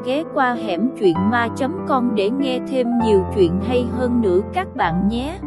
ghé qua hẻm truyện ma.com để nghe thêm nhiều chuyện hay hơn nữa các bạn nhé.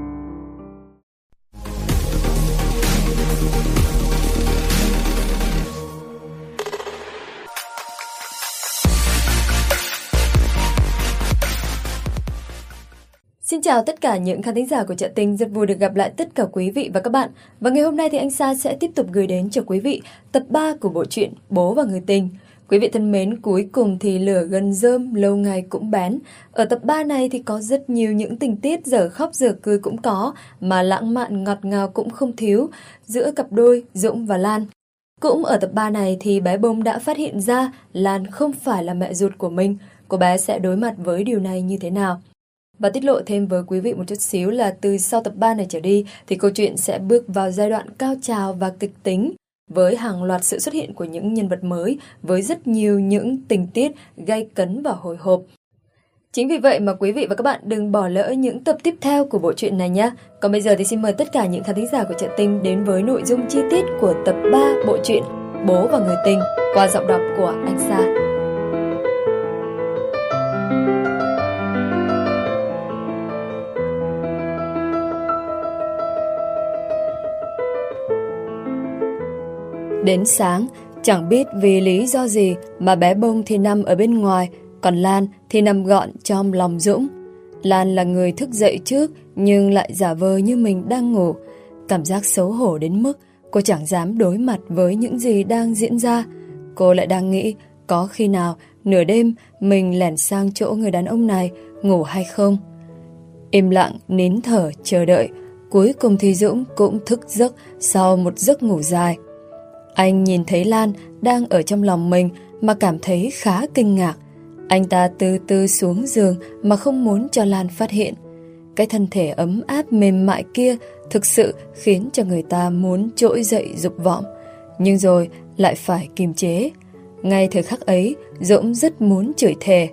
Xin chào tất cả những khán thính giả của Chợ Tình, rất vui được gặp lại tất cả quý vị và các bạn. Và ngày hôm nay thì anh Sa sẽ tiếp tục gửi đến cho quý vị tập 3 của bộ truyện Bố và Người Tình. Quý vị thân mến, cuối cùng thì lửa gần rơm lâu ngày cũng bén. Ở tập 3 này thì có rất nhiều những tình tiết dở khóc dở cười cũng có, mà lãng mạn ngọt ngào cũng không thiếu giữa cặp đôi Dũng và Lan. Cũng ở tập 3 này thì bé Bông đã phát hiện ra Lan không phải là mẹ ruột của mình. Cô bé sẽ đối mặt với điều này như thế nào? Và tiết lộ thêm với quý vị một chút xíu là từ sau tập 3 này trở đi thì câu chuyện sẽ bước vào giai đoạn cao trào và kịch tính với hàng loạt sự xuất hiện của những nhân vật mới với rất nhiều những tình tiết gay cấn và hồi hộp. Chính vì vậy mà quý vị và các bạn đừng bỏ lỡ những tập tiếp theo của bộ truyện này nhé. Còn bây giờ thì xin mời tất cả những khán thính giả của Chợ Tình đến với nội dung chi tiết của tập 3 bộ truyện Bố và Người Tình qua giọng đọc của anh Sa. Đến sáng, chẳng biết vì lý do gì mà bé Bông thì nằm ở bên ngoài, còn Lan thì nằm gọn trong lòng Dũng. Lan là người thức dậy trước nhưng lại giả vờ như mình đang ngủ. Cảm giác xấu hổ đến mức cô chẳng dám đối mặt với những gì đang diễn ra. Cô lại đang nghĩ có khi nào nửa đêm mình lẻn sang chỗ người đàn ông này ngủ hay không. Im lặng nín thở chờ đợi, cuối cùng thì Dũng cũng thức giấc sau một giấc ngủ dài. Anh nhìn thấy Lan đang ở trong lòng mình mà cảm thấy khá kinh ngạc. Anh ta từ từ xuống giường mà không muốn cho Lan phát hiện. Cái thân thể ấm áp mềm mại kia thực sự khiến cho người ta muốn trỗi dậy dục vọng, nhưng rồi lại phải kiềm chế. Ngay thời khắc ấy, Dũng rất muốn chửi thề.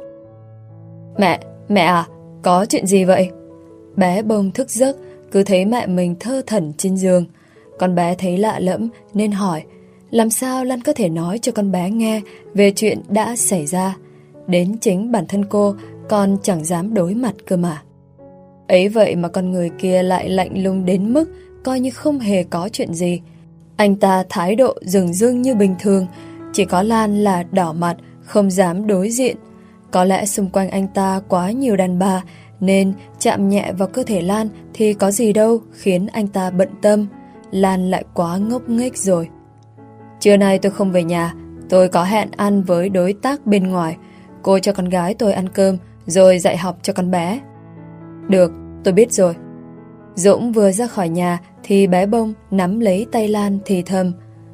Mẹ à, có chuyện gì vậy? Bé Bông thức giấc, cứ thấy mẹ mình thơ thẩn trên giường. Con bé thấy lạ lẫm nên hỏi, làm sao Lan có thể nói cho con bé nghe về chuyện đã xảy ra. Đến chính bản thân cô còn chẳng dám đối mặt cơ mà. Ấy vậy mà con người kia lại lạnh lùng đến mức coi như không hề có chuyện gì. Anh ta thái độ dửng dưng như bình thường, chỉ có Lan là đỏ mặt, không dám đối diện. Có lẽ xung quanh anh ta quá nhiều đàn bà, nên chạm nhẹ vào cơ thể Lan thì có gì đâu khiến anh ta bận tâm. Lan lại quá ngốc nghếch rồi. Trưa nay tôi không về nhà, tôi có hẹn ăn với đối tác bên ngoài. Cô cho con gái tôi ăn cơm rồi dạy học cho con bé. Được, tôi biết rồi. Dũng vừa ra khỏi nhà thì bé Bông nắm lấy tay Lan thì thầm.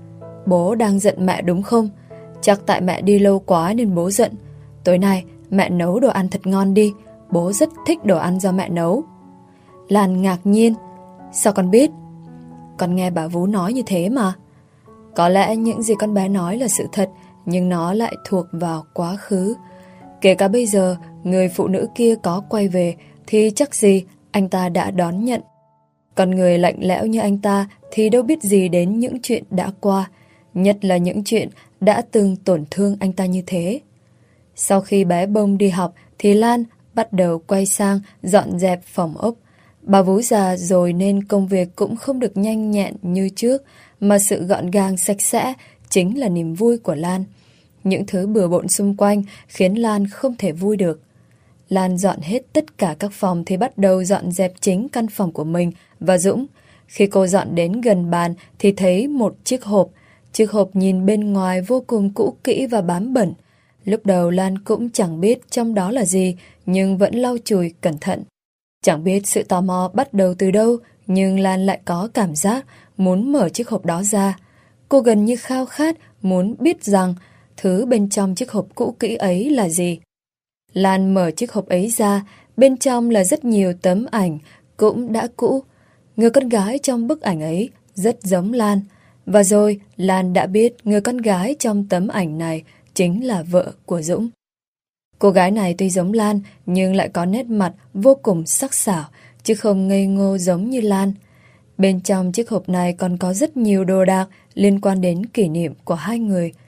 Bố đang giận mẹ đúng không? Chắc tại mẹ đi lâu quá nên bố giận. Tối nay mẹ nấu đồ ăn thật ngon đi, bố rất thích đồ ăn do mẹ nấu. Lan ngạc nhiên. Sao con biết? Con nghe bà Vú nói như thế mà. Có lẽ những gì con bé nói là sự thật, nhưng nó lại thuộc vào quá khứ. Kể cả bây giờ người phụ nữ kia có quay về thì chắc gì anh ta đã đón nhận. Con người lạnh lẽo như anh ta thì đâu biết gì đến những chuyện đã qua, nhất là những chuyện đã từng tổn thương anh ta như thế. Sau khi bé Bông đi học thì Lan bắt đầu quay sang dọn dẹp phòng ốc. Bà Vú già rồi nên công việc cũng không được nhanh nhẹn như trước, mà sự gọn gàng sạch sẽ chính là niềm vui của Lan. Những thứ bừa bộn xung quanh khiến Lan không thể vui được. Lan dọn hết tất cả các phòng thì bắt đầu dọn dẹp chính căn phòng của mình và Dũng. Khi cô dọn đến gần bàn thì thấy một chiếc hộp. Chiếc hộp nhìn bên ngoài vô cùng cũ kỹ và bám bẩn. Lúc đầu Lan cũng chẳng biết trong đó là gì, nhưng vẫn lau chùi cẩn thận. Chẳng biết sự tò mò bắt đầu từ đâu, nhưng Lan lại có cảm giác muốn mở chiếc hộp đó ra. Cô gần như khao khát muốn biết rằng thứ bên trong chiếc hộp cũ kỹ ấy là gì. Lan mở chiếc hộp ấy ra, bên trong là rất nhiều tấm ảnh cũng đã cũ. Người con gái trong bức ảnh ấy rất giống Lan. Và rồi Lan đã biết người con gái trong tấm ảnh này chính là vợ của Dũng. Cô gái này tuy giống Lan nhưng lại có nét mặt vô cùng sắc sảo, chứ không ngây ngô giống như Lan. Bên trong chiếc hộp này còn có rất nhiều đồ đạc liên quan đến kỷ niệm của hai người.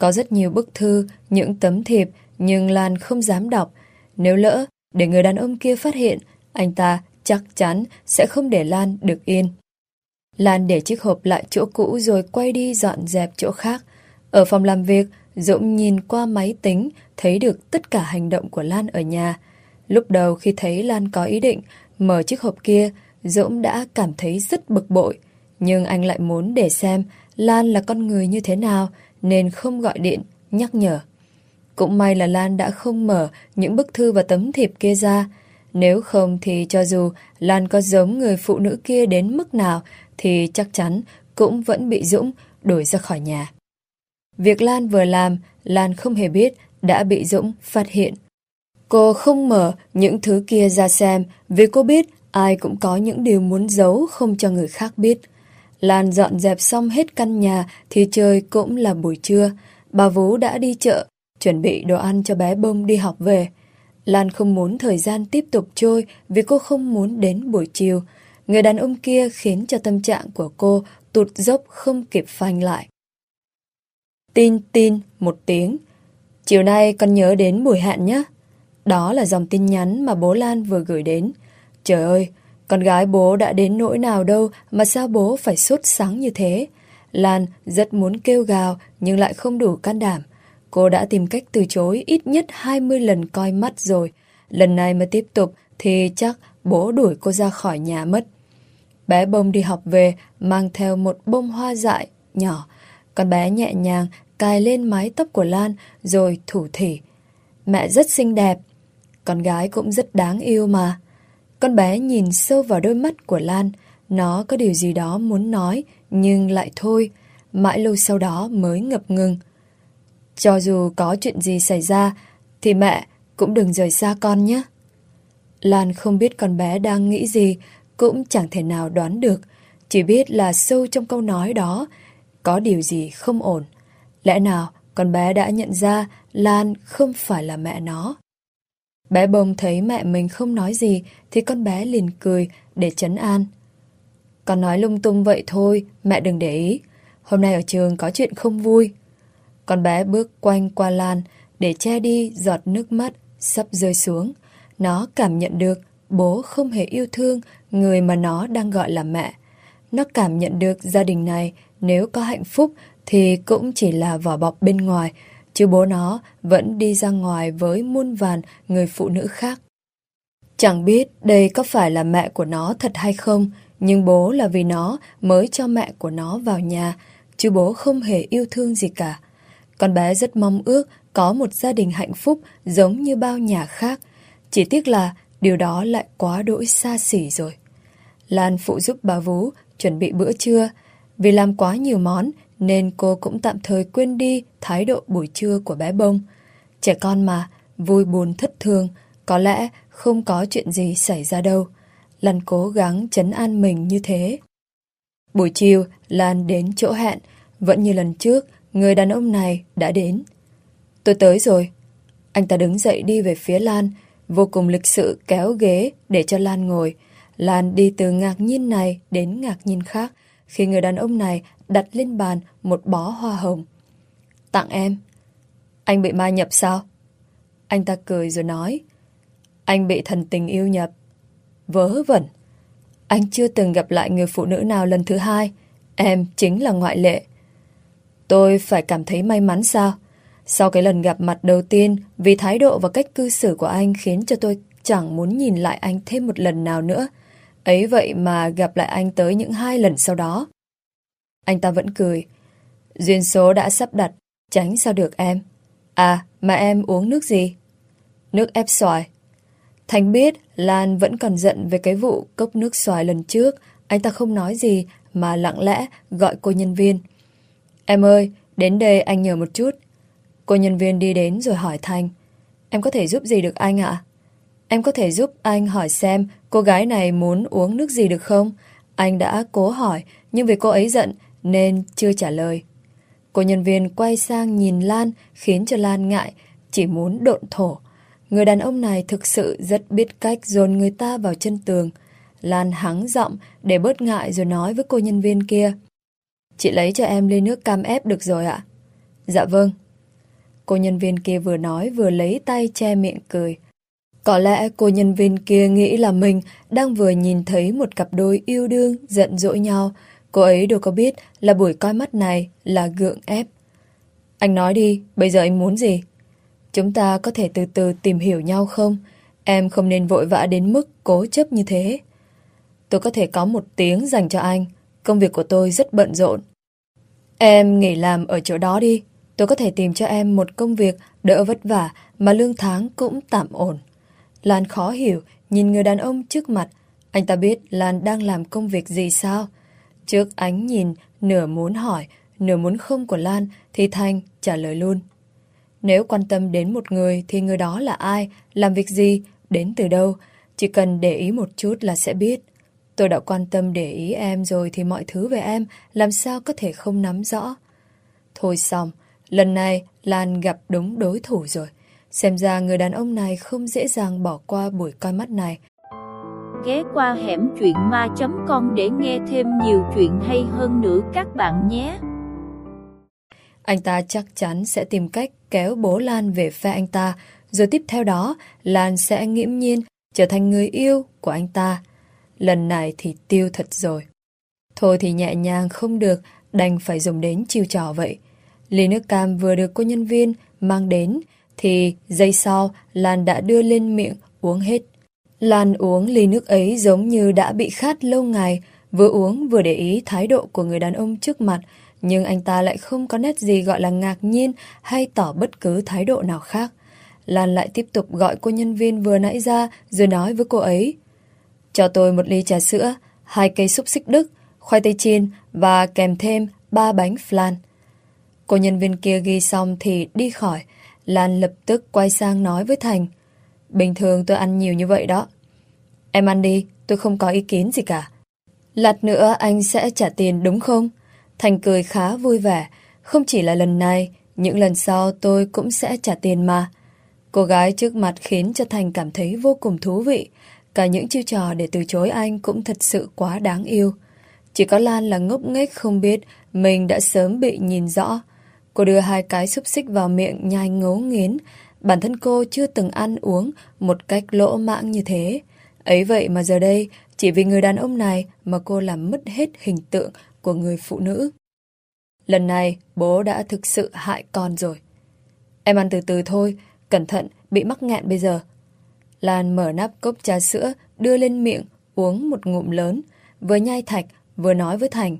Có rất nhiều bức thư, những tấm thiệp, nhưng Lan không dám đọc. Nếu lỡ để người đàn ông kia phát hiện, anh ta chắc chắn sẽ không để Lan được yên. Lan để chiếc hộp lại chỗ cũ rồi quay đi dọn dẹp chỗ khác. Ở phòng làm việc, Dũng nhìn qua máy tính, thấy được tất cả hành động của Lan ở nhà. Lúc đầu khi thấy Lan có ý định mở chiếc hộp kia, Dũng đã cảm thấy rất bực bội. Nhưng anh lại muốn để xem Lan là con người như thế nào, nên không gọi điện, nhắc nhở. Cũng may là Lan đã không mở những bức thư và tấm thiệp kia ra. Nếu không thì cho dù Lan có giống người phụ nữ kia đến mức nào thì chắc chắn cũng vẫn bị Dũng đuổi ra khỏi nhà. Việc Lan vừa làm, Lan không hề biết đã bị Dũng phát hiện. Cô không mở những thứ kia ra xem vì cô biết ai cũng có những điều muốn giấu không cho người khác biết. Lan dọn dẹp xong hết căn nhà thì trời cũng là buổi trưa. Bà Vú đã đi chợ, chuẩn bị đồ ăn cho bé Bông đi học về. Lan không muốn thời gian tiếp tục trôi vì cô không muốn đến buổi chiều. Người đàn ông kia khiến cho tâm trạng của cô tụt dốc không kịp phanh lại. Tin tin một tiếng. Chiều nay con nhớ đến buổi hẹn nhé. Đó là dòng tin nhắn mà bố Lan vừa gửi đến. Trời ơi, con gái bố đã đến nỗi nào đâu mà sao bố phải sốt sắng như thế. Lan rất muốn kêu gào nhưng lại không đủ can đảm. Cô đã tìm cách từ chối ít nhất 20 lần coi mắt rồi. Lần này mà tiếp tục thì chắc bố đuổi cô ra khỏi nhà mất. Bé Bông đi học về mang theo một bông hoa dại nhỏ. Con bé nhẹ nhàng cài lên mái tóc của Lan rồi thủ thỉ. Mẹ rất xinh đẹp. Con gái cũng rất đáng yêu mà. Con bé nhìn sâu vào đôi mắt của Lan. Nó có điều gì đó muốn nói nhưng lại thôi. Mãi lâu sau đó mới ngập ngừng. Cho dù có chuyện gì xảy ra thì mẹ cũng đừng rời xa con nhé. Lan không biết con bé đang nghĩ gì, cũng chẳng thể nào đoán được. Chỉ biết là sâu trong câu nói đó có điều gì không ổn. Lẽ nào con bé đã nhận ra Lan không phải là mẹ nó. Bé Bông thấy mẹ mình không nói gì thì con bé liền cười để trấn an. Con nói lung tung vậy thôi, mẹ đừng để ý. Hôm nay ở trường có chuyện không vui. Con bé bước quanh qua Lan để che đi giọt nước mắt sắp rơi xuống. Nó cảm nhận được bố không hề yêu thương người mà nó đang gọi là mẹ. Nó cảm nhận được gia đình này nếu có hạnh phúc thì cũng chỉ là vỏ bọc bên ngoài, chứ bố nó vẫn đi ra ngoài với muôn vàn người phụ nữ khác. Chẳng biết đây có phải là mẹ của nó thật hay không, nhưng bố là vì nó mới cho mẹ của nó vào nhà, chứ bố không hề yêu thương gì cả. Con bé rất mong ước có một gia đình hạnh phúc giống như bao nhà khác. Chỉ tiếc là điều đó lại quá đỗi xa xỉ rồi. Lan phụ giúp bà Vú chuẩn bị bữa trưa. Vì làm quá nhiều món nên cô cũng tạm thời quên đi thái độ buổi trưa của bé Bông. Trẻ con mà, vui buồn thất thường, có lẽ không có chuyện gì xảy ra đâu. Lan cố gắng trấn an mình như thế. Buổi chiều, Lan đến chỗ hẹn. Vẫn như lần trước, người đàn ông này đã đến. Tôi tới rồi. Anh ta đứng dậy đi về phía Lan, vô cùng lịch sự kéo ghế để cho Lan ngồi. Lan đi từ ngạc nhiên này đến ngạc nhiên khác khi người đàn ông này đặt lên bàn một bó hoa hồng. Tặng em. Anh bị ma nhập sao? Anh ta cười rồi nói. Anh bị thần tình yêu nhập. Vớ vẩn. Anh chưa từng gặp lại người phụ nữ nào lần thứ hai. Em chính là ngoại lệ. Tôi phải cảm thấy may mắn sao? Sau cái lần gặp mặt đầu tiên, vì thái độ và cách cư xử của anh khiến cho tôi chẳng muốn nhìn lại anh thêm một lần nào nữa. Ấy vậy mà gặp lại anh tới những 2 lần sau đó. Anh ta vẫn cười. Duyên số đã sắp đặt, tránh sao được em. À, mà em uống nước gì? Nước ép xoài. Thành biết Lan vẫn còn giận về cái vụ cốc nước xoài lần trước. Anh ta không nói gì mà lặng lẽ gọi cô nhân viên. Em ơi, đến đây anh nhờ một chút. Cô nhân viên đi đến rồi hỏi Thành. Em có thể giúp gì được anh ạ? Em có thể giúp anh hỏi xem cô gái này muốn uống nước gì được không? Anh đã cố hỏi, nhưng vì cô ấy giận nên chưa trả lời. Cô nhân viên quay sang nhìn Lan, khiến cho Lan ngại, chỉ muốn độn thổ. Người đàn ông này thực sự rất biết cách dồn người ta vào chân tường. Lan hắng giọng để bớt ngại rồi nói với cô nhân viên kia. Chị lấy cho em ly nước cam ép được rồi ạ? Dạ vâng. cô nhân viên kia vừa nói vừa lấy tay che miệng cười. Có lẽ cô nhân viên kia nghĩ là mình đang vừa nhìn thấy một cặp đôi yêu đương giận dỗi nhau. Cô ấy đâu có biết là buổi coi mắt này là gượng ép. Anh nói đi, bây giờ anh muốn gì? Chúng ta có thể từ từ tìm hiểu nhau không? Em không nên vội vã đến mức cố chấp như thế. Tôi có thể có 1 tiếng dành cho anh. Công việc của tôi rất bận rộn. Em nghỉ làm ở chỗ đó đi. Tôi có thể tìm cho em một công việc đỡ vất vả mà lương tháng cũng tạm ổn. Lan khó hiểu nhìn người đàn ông trước mặt. Anh ta biết Lan đang làm công việc gì sao? Trước ánh nhìn nửa muốn hỏi, nửa muốn không của Lan thì Thành trả lời luôn. Nếu quan tâm đến một người thì người đó là ai, làm việc gì, đến từ đâu, chỉ cần để ý một chút là sẽ biết. Tôi đã quan tâm để ý em rồi thì mọi thứ về em làm sao có thể không nắm rõ. Thôi xong, lần này Lan gặp đúng đối thủ rồi. Xem ra người đàn ông này không dễ dàng bỏ qua buổi coi mắt này. Ghé qua hẻm truyện ma.com để nghe thêm nhiều chuyện hay hơn nữa các bạn nhé. Anh ta chắc chắn sẽ tìm cách kéo bố Lan về phe anh ta, rồi tiếp theo đó Lan sẽ nghiễm nhiên trở thành người yêu của anh ta. Lần này thì tiêu thật rồi. Thôi thì nhẹ nhàng không được, đành phải dùng đến chiêu trò vậy. Ly nước cam vừa được cô nhân viên mang đến thì giây sau Lan đã đưa lên miệng uống hết. Lan uống ly nước ấy giống như đã bị khát lâu ngày, vừa uống vừa để ý thái độ của người đàn ông trước mặt, nhưng anh ta lại không có nét gì gọi là ngạc nhiên hay tỏ bất cứ thái độ nào khác. Lan lại tiếp tục gọi cô nhân viên vừa nãy ra rồi nói với cô ấy: cho tôi 1 ly trà sữa, 2 cây xúc xích Đức, khoai tây chiên và kèm thêm 3 bánh flan. Cô nhân viên kia ghi xong thì đi khỏi. Lan lập tức quay sang nói với Thành: bình thường tôi ăn nhiều như vậy đó. Em ăn đi, tôi không có ý kiến gì cả. Lát nữa anh sẽ trả tiền đúng không? Thành cười khá vui vẻ. Không chỉ là lần này, những lần sau tôi cũng sẽ trả tiền mà. Cô gái trước mặt khiến cho Thành cảm thấy vô cùng thú vị. Cả những chiêu trò để từ chối anh cũng thật sự quá đáng yêu. Chỉ có Lan là ngốc nghếch không biết mình đã sớm bị nhìn rõ. Cô đưa 2 cái xúc xích vào miệng nhai ngấu nghiến. Bản thân cô chưa từng ăn uống một cách lỗ mãng như thế. Ấy vậy mà giờ đây, chỉ vì người đàn ông này mà cô làm mất hết hình tượng của người phụ nữ. Lần này, bố đã thực sự hại con rồi. Em ăn từ từ thôi, cẩn thận bị mắc nghẹn bây giờ. Lan mở nắp cốc trà sữa, đưa lên miệng, uống một ngụm lớn, vừa nhai thạch, vừa nói với Thành.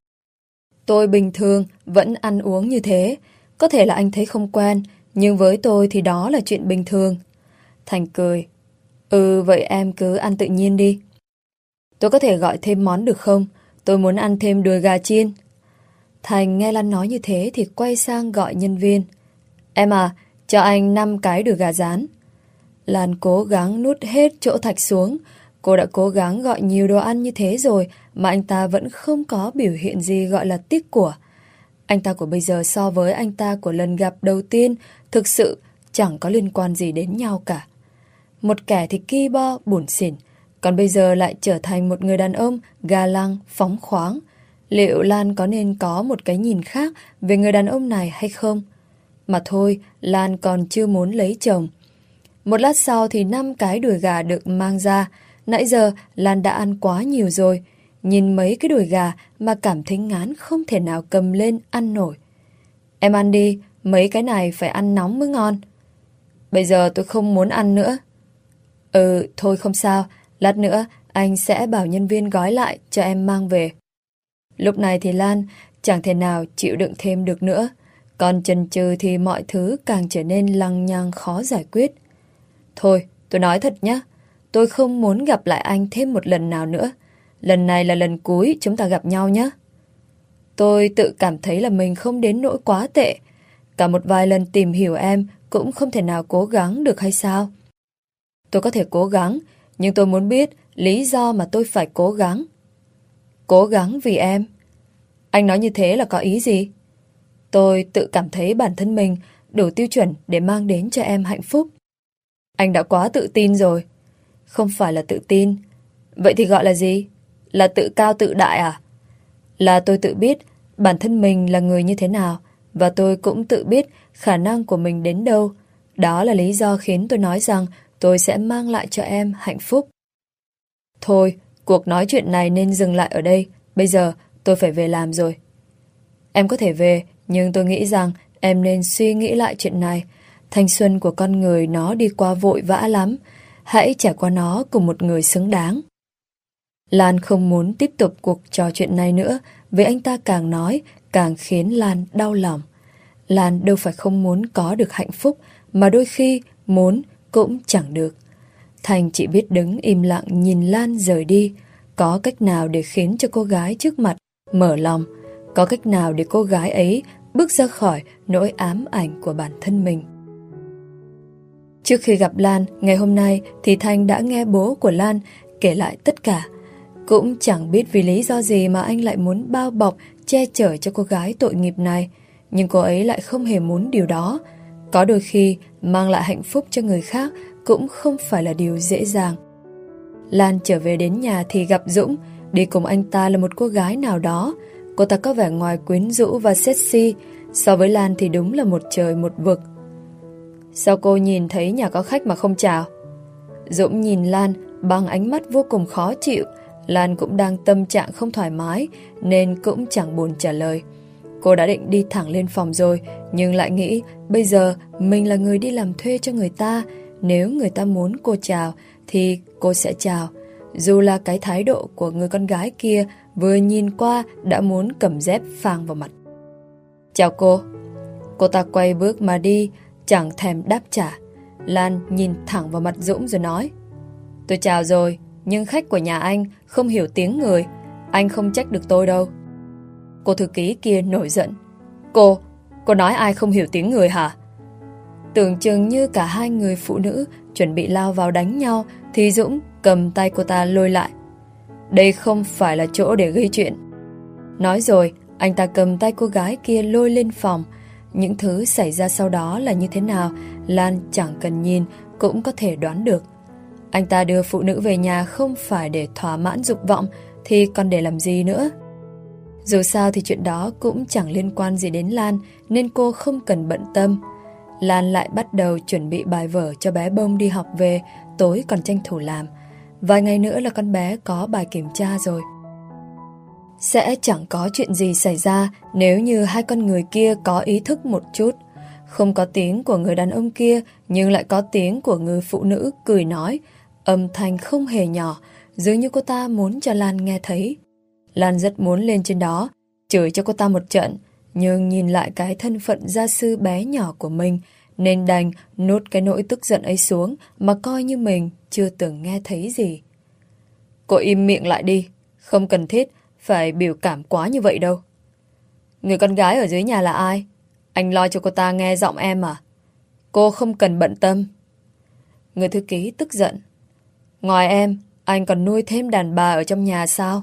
Tôi bình thường vẫn ăn uống như thế. Có thể là anh thấy không quen, nhưng với tôi thì đó là chuyện bình thường. Thành cười. Vậy em cứ ăn tự nhiên đi. Tôi có thể gọi thêm món được không? Tôi muốn ăn thêm đùi gà chiên. Thành nghe Lan nói như thế thì quay sang gọi nhân viên. Em à, cho anh 5 cái đùi gà rán. Lan cố gắng nuốt hết chỗ Thạch xuống. Cô đã cố gắng gọi nhiều đồ ăn như thế rồi mà anh ta vẫn không có biểu hiện gì gọi là tiếc của. Anh ta của bây giờ so với anh ta của lần gặp đầu tiên thực sự chẳng có liên quan gì đến nhau cả. Một kẻ thì ki bo, bủn xỉn, còn bây giờ lại trở thành một người đàn ông ga lăng, phóng khoáng. Liệu Lan có nên có một cái nhìn khác về người đàn ông này hay không? Mà thôi, Lan còn chưa muốn lấy chồng. Một lát sau thì 5 cái đùi gà được mang ra. Nãy giờ Lan đã ăn quá nhiều rồi. Nhìn mấy cái đùi gà mà cảm thấy ngán không thể nào cầm lên ăn nổi. Em ăn đi, mấy cái này phải ăn nóng mới ngon. Bây giờ tôi không muốn ăn nữa. Thôi không sao, lát nữa anh sẽ bảo nhân viên gói lại cho em mang về. Lúc này thì Lan chẳng thể nào chịu đựng thêm được nữa. Còn chần chừ thì mọi thứ càng trở nên lằng nhằng khó giải quyết. Thôi, tôi nói thật nhé, tôi không muốn gặp lại anh thêm một lần nào nữa. Lần này là lần cuối chúng ta gặp nhau nhé. Tôi tự cảm thấy là mình không đến nỗi quá tệ. Cả một vài lần tìm hiểu em cũng không thể nào cố gắng được hay sao? Tôi có thể cố gắng, nhưng tôi muốn biết lý do mà tôi phải cố gắng. Cố gắng vì em. Anh nói như thế là có ý gì? Tôi tự cảm thấy bản thân mình đủ tiêu chuẩn để mang đến cho em hạnh phúc. Anh đã quá tự tin rồi. Không phải là tự tin. Vậy thì gọi là gì? Là tự cao tự đại à? Là tôi tự biết bản thân mình là người như thế nào, và tôi cũng tự biết khả năng của mình đến đâu. Đó là lý do khiến tôi nói rằng tôi sẽ mang lại cho em hạnh phúc. Thôi, cuộc nói chuyện này nên dừng lại ở đây. Bây giờ tôi phải về làm rồi. Em có thể về, nhưng tôi nghĩ rằng em nên suy nghĩ lại chuyện này. Thanh xuân của con người nó đi qua vội vã lắm. Hãy trải qua nó cùng một người xứng đáng. Lan không muốn tiếp tục cuộc trò chuyện này nữa, vì anh ta càng nói càng khiến Lan đau lòng. Lan đâu phải không muốn có được hạnh phúc, mà đôi khi muốn cũng chẳng được. Thành chỉ biết đứng im lặng nhìn Lan rời đi. Có cách nào để khiến cho cô gái trước mặt mở lòng? Có cách nào để cô gái ấy bước ra khỏi nỗi ám ảnh của bản thân mình? Trước khi gặp Lan ngày hôm nay thì Thành đã nghe bố của Lan kể lại tất cả. Cũng chẳng biết vì lý do gì mà anh lại muốn bao bọc, che chở cho cô gái tội nghiệp này. Nhưng cô ấy lại không hề muốn điều đó. Có đôi khi mang lại hạnh phúc cho người khác cũng không phải là điều dễ dàng. Lan trở về đến nhà thì gặp Dũng. Đi cùng anh ta là một cô gái nào đó. Cô ta có vẻ ngoài quyến rũ và sexy. So với Lan thì đúng là một trời một vực. Sao cô nhìn thấy nhà có khách mà không chào? Dũng nhìn Lan bằng ánh mắt vô cùng khó chịu. Lan cũng đang tâm trạng không thoải mái nên cũng chẳng buồn trả lời. Cô đã định đi thẳng lên phòng rồi, nhưng lại nghĩ bây giờ mình là người đi làm thuê cho người ta. Nếu người ta muốn cô chào thì cô sẽ chào. Dù là cái thái độ của người con gái kia vừa nhìn qua đã muốn cầm dép phang vào mặt. Chào cô. Cô ta quay bước mà đi, chẳng thèm đáp trả. Lan nhìn thẳng vào mặt Dũng rồi nói: Tôi chào rồi, nhưng khách của nhà anh không hiểu tiếng người. Anh không trách được tôi đâu. Cô thư ký kia nổi giận: Cô nói ai không hiểu tiếng người hả? Tưởng chừng như cả hai người phụ nữ chuẩn bị lao vào đánh nhau thì Dũng cầm tay cô ta lôi lại. Đây không phải là chỗ để gây chuyện. Nói rồi, anh ta cầm tay cô gái kia lôi lên phòng. Những thứ xảy ra sau đó là như thế nào, Lan chẳng cần nhìn cũng có thể đoán được. Anh ta đưa phụ nữ về nhà không phải để thỏa mãn dục vọng thì còn để làm gì nữa. Dù sao thì chuyện đó cũng chẳng liên quan gì đến Lan nên cô không cần bận tâm. Lan lại bắt đầu chuẩn bị bài vở cho bé Bông đi học về, tối còn tranh thủ làm. Vài ngày nữa là con bé có bài kiểm tra rồi. Sẽ chẳng có chuyện gì xảy ra nếu như hai con người kia có ý thức một chút. Không có tiếng của người đàn ông kia, nhưng lại có tiếng của người phụ nữ cười nói, âm thanh không hề nhỏ, dường như cô ta muốn cho Lan nghe thấy. Lan rất muốn lên trên đó, chửi cho cô ta một trận, nhưng nhìn lại cái thân phận gia sư bé nhỏ của mình, nên đành nuốt cái nỗi tức giận ấy xuống mà coi như mình chưa từng nghe thấy gì. Cô im miệng lại đi, không cần thiết phải biểu cảm quá như vậy đâu. Người con gái ở dưới nhà là ai? Anh lo cho cô ta nghe giọng em à? Cô không cần bận tâm. Người thư ký tức giận. Ngoài em, anh còn nuôi thêm đàn bà ở trong nhà sao?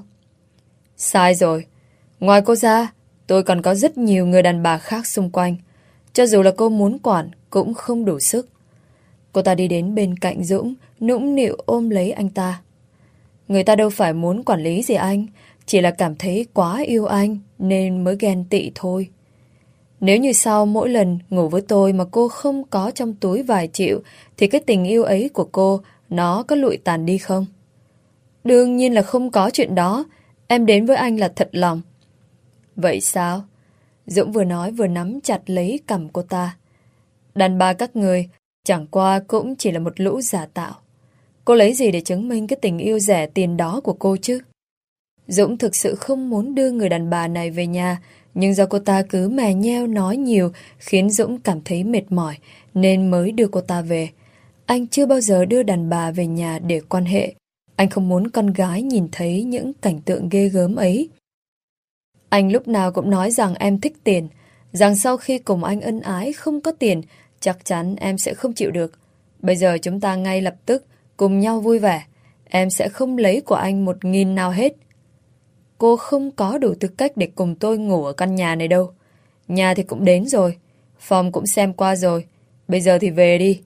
Sai rồi. Ngoài cô ra, tôi còn có rất nhiều người đàn bà khác xung quanh. Cho dù là cô muốn quản, cũng không đủ sức. Cô ta đi đến bên cạnh Dũng, nũng nịu ôm lấy anh ta. Người ta đâu phải muốn quản lý gì anh, chỉ là cảm thấy quá yêu anh nên mới ghen tị thôi. Nếu như sau mỗi lần ngủ với tôi mà cô không có trong túi vài triệu thì cái tình yêu ấy của cô nó có lụi tàn đi không? Đương nhiên là không có chuyện đó. Em đến với anh là thật lòng. Vậy sao? Dũng vừa nói vừa nắm chặt lấy cằm cô ta. Đàn bà các người chẳng qua cũng chỉ là một lũ giả tạo. Cô lấy gì để chứng minh cái tình yêu rẻ tiền đó của cô chứ? Dũng thực sự không muốn đưa người đàn bà này về nhà, nhưng do cô ta cứ mè nheo nói nhiều khiến Dũng cảm thấy mệt mỏi nên mới đưa cô ta về. Anh chưa bao giờ đưa đàn bà về nhà để quan hệ. Anh không muốn con gái nhìn thấy những cảnh tượng ghê gớm ấy. Anh lúc nào cũng nói rằng em thích tiền, rằng sau khi cùng anh ân ái không có tiền, chắc chắn em sẽ không chịu được. Bây giờ chúng ta ngay lập tức cùng nhau vui vẻ. Em sẽ không lấy của anh 1.000 nào hết. Cô không có đủ tư cách để cùng tôi ngủ ở căn nhà này đâu. Nhà thì cũng đến rồi, phòng cũng xem qua rồi. Bây giờ thì về đi.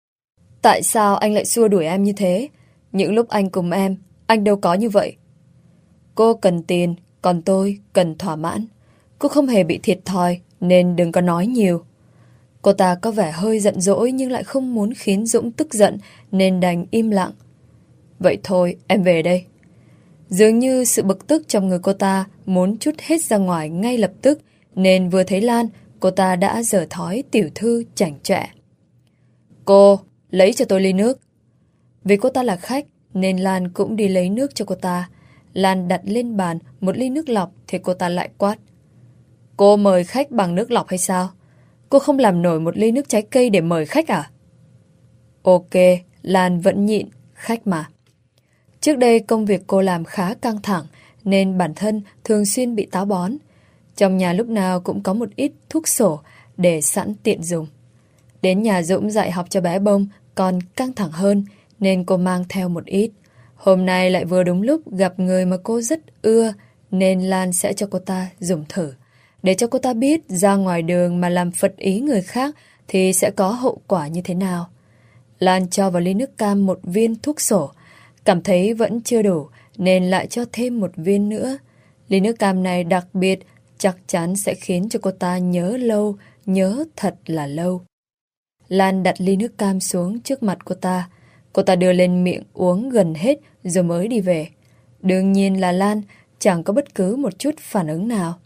Tại sao anh lại xua đuổi em như thế? Những lúc anh cùng em, anh đâu có như vậy. Cô cần tiền, còn tôi cần thỏa mãn. Cô không hề bị thiệt thòi nên đừng có nói nhiều. Cô ta có vẻ hơi giận dỗi nhưng lại không muốn khiến Dũng tức giận nên đành im lặng. Vậy thôi, em về đây. Dường như sự bực tức trong người cô ta muốn trút hết ra ngoài ngay lập tức, nên vừa thấy Lan, cô ta đã dở thói tiểu thư chảnh chọe. Cô, lấy cho tôi ly nước. Vì cô ta là khách, nên Lan cũng đi lấy nước cho cô ta. Lan đặt lên bàn một ly nước lọc thì cô ta lại quát. Cô mời khách bằng nước lọc hay sao? Cô không làm nổi một ly nước trái cây để mời khách à? Ok, Lan vẫn nhịn, khách mà. Trước đây công việc cô làm khá căng thẳng nên bản thân thường xuyên bị táo bón. Trong nhà lúc nào cũng có một ít thuốc sổ để sẵn tiện dùng. Đến nhà Dũng dạy học cho bé Bông còn căng thẳng hơn nên cô mang theo một ít. Hôm nay lại vừa đúng lúc gặp người mà cô rất ưa nên Lan sẽ cho cô ta dùng thử. Để cho cô ta biết ra ngoài đường mà làm phật ý người khác thì sẽ có hậu quả như thế nào. Lan cho vào ly nước cam một viên thuốc sổ. Cảm thấy vẫn chưa đủ nên lại cho thêm một viên nữa. Ly nước cam này đặc biệt chắc chắn sẽ khiến cho cô ta nhớ lâu, nhớ thật là lâu. Lan đặt ly nước cam xuống trước mặt cô ta. Cô ta đưa lên miệng uống gần hết rồi mới đi về. Đương nhiên là Lan chẳng có bất cứ một chút phản ứng nào.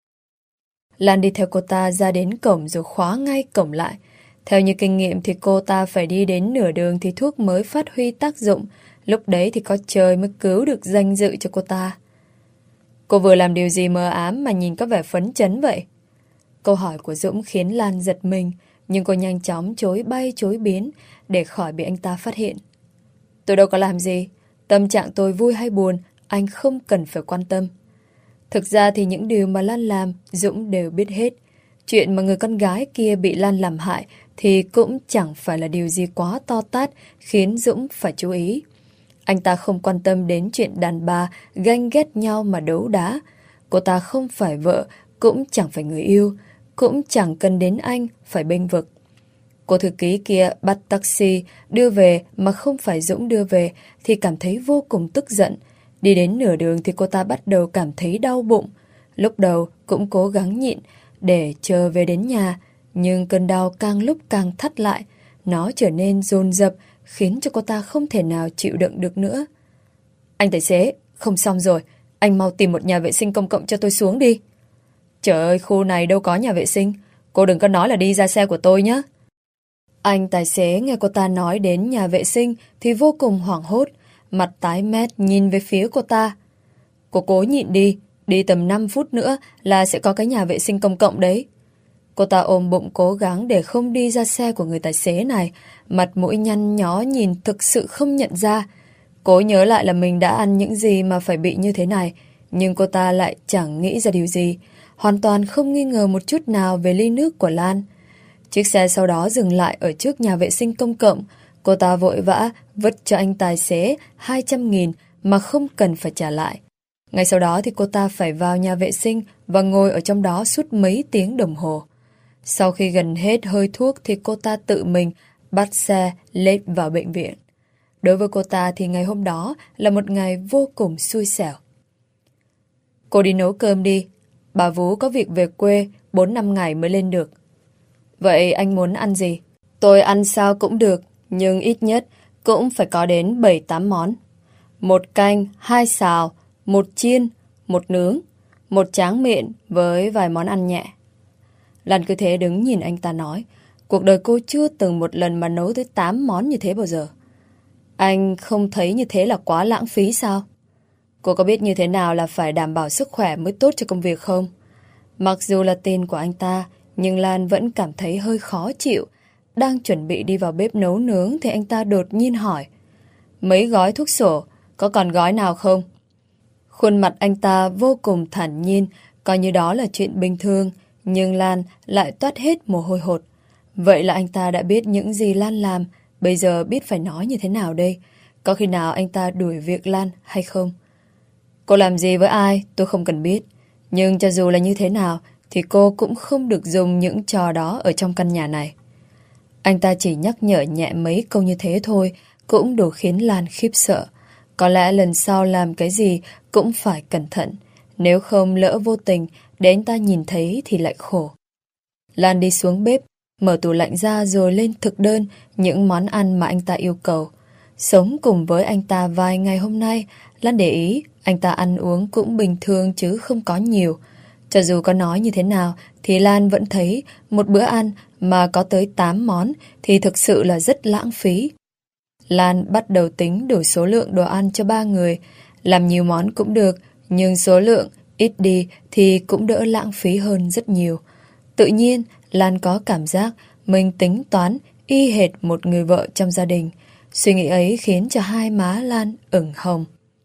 Lan đi theo cô ta ra đến cổng rồi khóa ngay cổng lại. Theo như kinh nghiệm thì cô ta phải đi đến nửa đường thì thuốc mới phát huy tác dụng. Lúc đấy thì có trời mới cứu được danh dự cho cô ta. Cô vừa làm điều gì mờ ám mà nhìn có vẻ phấn chấn vậy? Câu hỏi của Dũng khiến Lan giật mình, nhưng cô nhanh chóng chối bay chối biến để khỏi bị anh ta phát hiện. Tôi đâu có làm gì. Tâm trạng tôi vui hay buồn, anh không cần phải quan tâm. Thực ra thì những điều mà Lan làm, Dũng đều biết hết. Chuyện mà người con gái kia bị Lan làm hại thì cũng chẳng phải là điều gì quá to tát khiến Dũng phải chú ý. Anh ta không quan tâm đến chuyện đàn bà ganh ghét nhau mà đấu đá. Cô ta không phải vợ, cũng chẳng phải người yêu, cũng chẳng cần đến anh phải bênh vực. Cô thư ký kia bắt taxi đưa về mà không phải Dũng đưa về thì cảm thấy vô cùng tức giận. Đi đến nửa đường thì cô ta bắt đầu cảm thấy đau bụng. Lúc đầu cũng cố gắng nhịn để chờ về đến nhà, nhưng cơn đau càng lúc càng thắt lại. Nó trở nên dồn dập khiến cho cô ta không thể nào chịu đựng được nữa. Anh tài xế, không xong rồi. Anh mau tìm một nhà vệ sinh công cộng cho tôi xuống đi. Trời ơi, khu này đâu có nhà vệ sinh. Cô đừng có nói là đi ra xe của tôi nhé. Anh tài xế nghe cô ta nói đến nhà vệ sinh thì vô cùng hoảng hốt. Mặt tái mét nhìn về phía cô ta. Cô cố nhịn đi. Đi tầm 5 phút nữa là sẽ có cái nhà vệ sinh công cộng đấy. Cô ta ôm bụng cố gắng để không đi ra xe của người tài xế này. Mặt mũi nhăn nhó nhìn thực sự không nhận ra. Cố nhớ lại là mình đã ăn những gì mà phải bị như thế này. Nhưng cô ta lại chẳng nghĩ ra điều gì. Hoàn toàn không nghi ngờ một chút nào về ly nước của Lan. Chiếc xe sau đó dừng lại ở trước nhà vệ sinh công cộng. Cô ta vội vã vứt cho anh tài xế 200.000 mà không cần phải trả lại. Ngay sau đó thì cô ta phải vào nhà vệ sinh và ngồi ở trong đó suốt mấy tiếng đồng hồ. Sau khi gần hết hơi thuốc thì cô ta tự mình bắt xe lết vào bệnh viện. Đối với cô ta thì ngày hôm đó là một ngày vô cùng xui xẻo. Cô đi nấu cơm đi. Bà Vú có việc về quê 4-5 ngày mới lên được. Vậy anh muốn ăn gì? Tôi ăn sao cũng được, nhưng ít nhất cũng phải có đến 7-8 món. 1 canh, 2 xào, 1 chiên, 1 nướng, 1 tráng miệng với vài món ăn nhẹ. Lan cứ thế đứng nhìn anh ta nói. Cuộc đời cô chưa từng một lần mà nấu tới 8 món như thế bao giờ. Anh không thấy như thế là quá lãng phí sao? Cô có biết như thế nào là phải đảm bảo sức khỏe mới tốt cho công việc không? Mặc dù là tên của anh ta, nhưng Lan vẫn cảm thấy hơi khó chịu. Đang chuẩn bị đi vào bếp nấu nướng thì anh ta đột nhiên hỏi. Mấy gói thuốc sổ, có còn gói nào không? Khuôn mặt anh ta vô cùng thản nhiên, coi như đó là chuyện bình thường, nhưng Lan lại toát hết mồ hôi hột. Vậy là anh ta đã biết những gì Lan làm, bây giờ biết phải nói như thế nào đây? Có khi nào anh ta đuổi việc Lan hay không? Cô làm gì với ai, tôi không cần biết. Nhưng cho dù là như thế nào, thì cô cũng không được dùng những trò đó ở trong căn nhà này. Anh ta chỉ nhắc nhở nhẹ mấy câu như thế thôi, cũng đủ khiến Lan khiếp sợ. Có lẽ lần sau làm cái gì cũng phải cẩn thận, nếu không lỡ vô tình để anh ta nhìn thấy thì lại khổ. Lan đi xuống bếp, mở tủ lạnh ra rồi lên thực đơn những món ăn mà anh ta yêu cầu. Sống cùng với anh ta vài ngày hôm nay, Lan để ý anh ta ăn uống cũng bình thường chứ không có nhiều. Cho dù có nói như thế nào thì Lan vẫn thấy một bữa ăn mà có tới 8 món thì thực sự là rất lãng phí. Lan bắt đầu tính đủ số lượng đồ ăn cho 3 người. Làm nhiều món cũng được, nhưng số lượng ít đi thì cũng đỡ lãng phí hơn rất nhiều. Tự nhiên, Lan có cảm giác mình tính toán y hệt một người vợ trong gia đình. Suy nghĩ ấy khiến cho hai má Lan ửng hồng.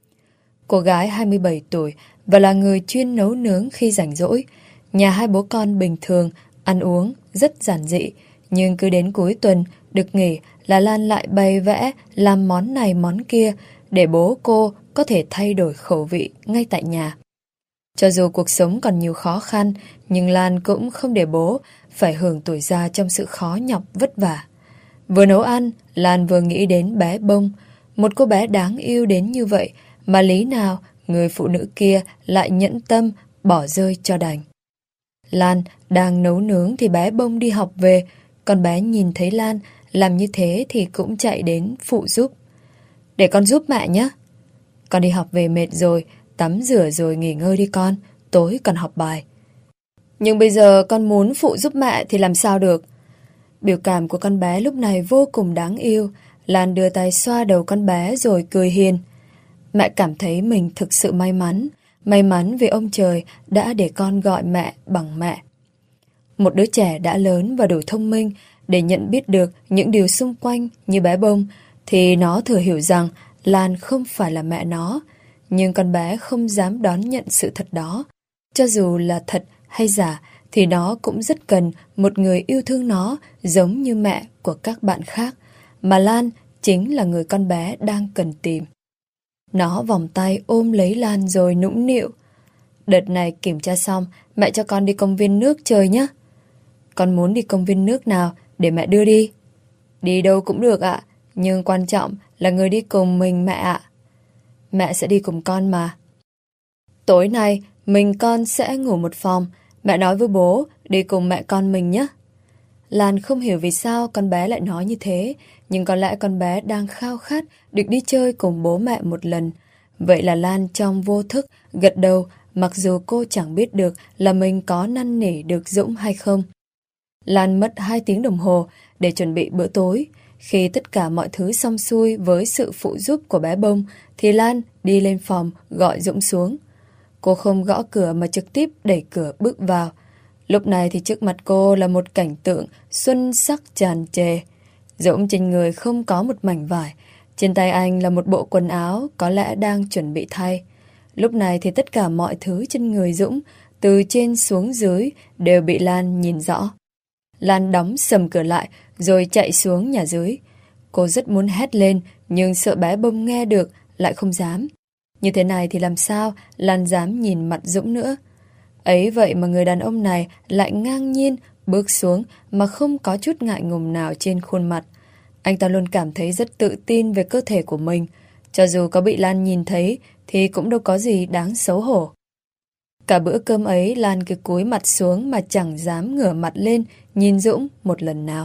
Cô gái 27 tuổi và là người chuyên nấu nướng khi rảnh rỗi. Nhà hai bố con bình thường, ăn uống rất giản dị. Nhưng cứ đến cuối tuần, được nghỉ là Lan lại bày vẽ làm món này món kia để bố cô có thể thay đổi khẩu vị ngay tại nhà. Cho dù cuộc sống còn nhiều khó khăn, nhưng Lan cũng không để bố phải hưởng tuổi già trong sự khó nhọc vất vả. Vừa nấu ăn, Lan vừa nghĩ đến bé Bông. Một cô bé đáng yêu đến như vậy mà lý nào người phụ nữ kia lại nhẫn tâm bỏ rơi cho đành. Lan đang nấu nướng thì bé Bông đi học về. Con bé nhìn thấy Lan làm như thế thì cũng chạy đến phụ giúp. Để con giúp mẹ nhé. Con đi học về mệt rồi, tắm rửa rồi nghỉ ngơi đi con, tối còn học bài. Nhưng bây giờ con muốn phụ giúp mẹ thì làm sao được? Biểu cảm của con bé lúc này vô cùng đáng yêu. Lan đưa tay xoa đầu con bé rồi cười hiền. Mẹ cảm thấy mình thực sự may mắn vì ông trời đã để con gọi mẹ bằng mẹ. Một đứa trẻ đã lớn và đủ thông minh để nhận biết được những điều xung quanh như bé Bông, thì nó thừa hiểu rằng Lan không phải là mẹ nó. Nhưng con bé không dám đón nhận sự thật đó. Cho dù là thật hay giả thì nó cũng rất cần một người yêu thương nó giống như mẹ của các bạn khác, mà Lan chính là người con bé đang cần tìm. Nó vòng tay ôm lấy Lan rồi nũng nịu. Đợt này kiểm tra xong, mẹ cho con đi công viên nước chơi nhé. Con muốn đi công viên nước nào để mẹ đưa đi? Đi đâu cũng được ạ, nhưng quan trọng là người đi cùng mình mẹ ạ. Mẹ sẽ đi cùng con mà. Tối nay, mình con sẽ ngủ một phòng. Mẹ nói với bố đi cùng mẹ con mình nhé. Lan không hiểu vì sao con bé lại nói như thế, nhưng có lẽ con bé đang khao khát được đi chơi cùng bố mẹ một lần. Vậy là Lan trong vô thức gật đầu, mặc dù cô chẳng biết được là mình có năn nỉ được Dũng hay không. Lan mất 2 tiếng đồng hồ để chuẩn bị bữa tối. Khi tất cả mọi thứ xong xuôi với sự phụ giúp của bé Bông thì Lan đi lên phòng gọi Dũng xuống. Cô không gõ cửa mà trực tiếp đẩy cửa bước vào. Lúc này thì trước mặt cô là một cảnh tượng xuân sắc tràn trề. Dũng trên người không có một mảnh vải. Trên tay anh là một bộ quần áo có lẽ đang chuẩn bị thay. Lúc này thì tất cả mọi thứ trên người Dũng từ trên xuống dưới đều bị Lan nhìn rõ. Lan đóng sầm cửa lại rồi chạy xuống nhà dưới. Cô rất muốn hét lên nhưng sợ bé Bông nghe được lại không dám. Như thế này thì làm sao Lan dám nhìn mặt Dũng nữa. Ấy vậy mà người đàn ông này lại ngang nhiên bước xuống mà không có chút ngại ngùng nào trên khuôn mặt. Anh ta luôn cảm thấy rất tự tin về cơ thể của mình. Cho dù có bị Lan nhìn thấy thì cũng đâu có gì đáng xấu hổ. Cả bữa cơm ấy Lan cứ cúi mặt xuống mà chẳng dám ngửa mặt lên nhìn Dũng một lần nào.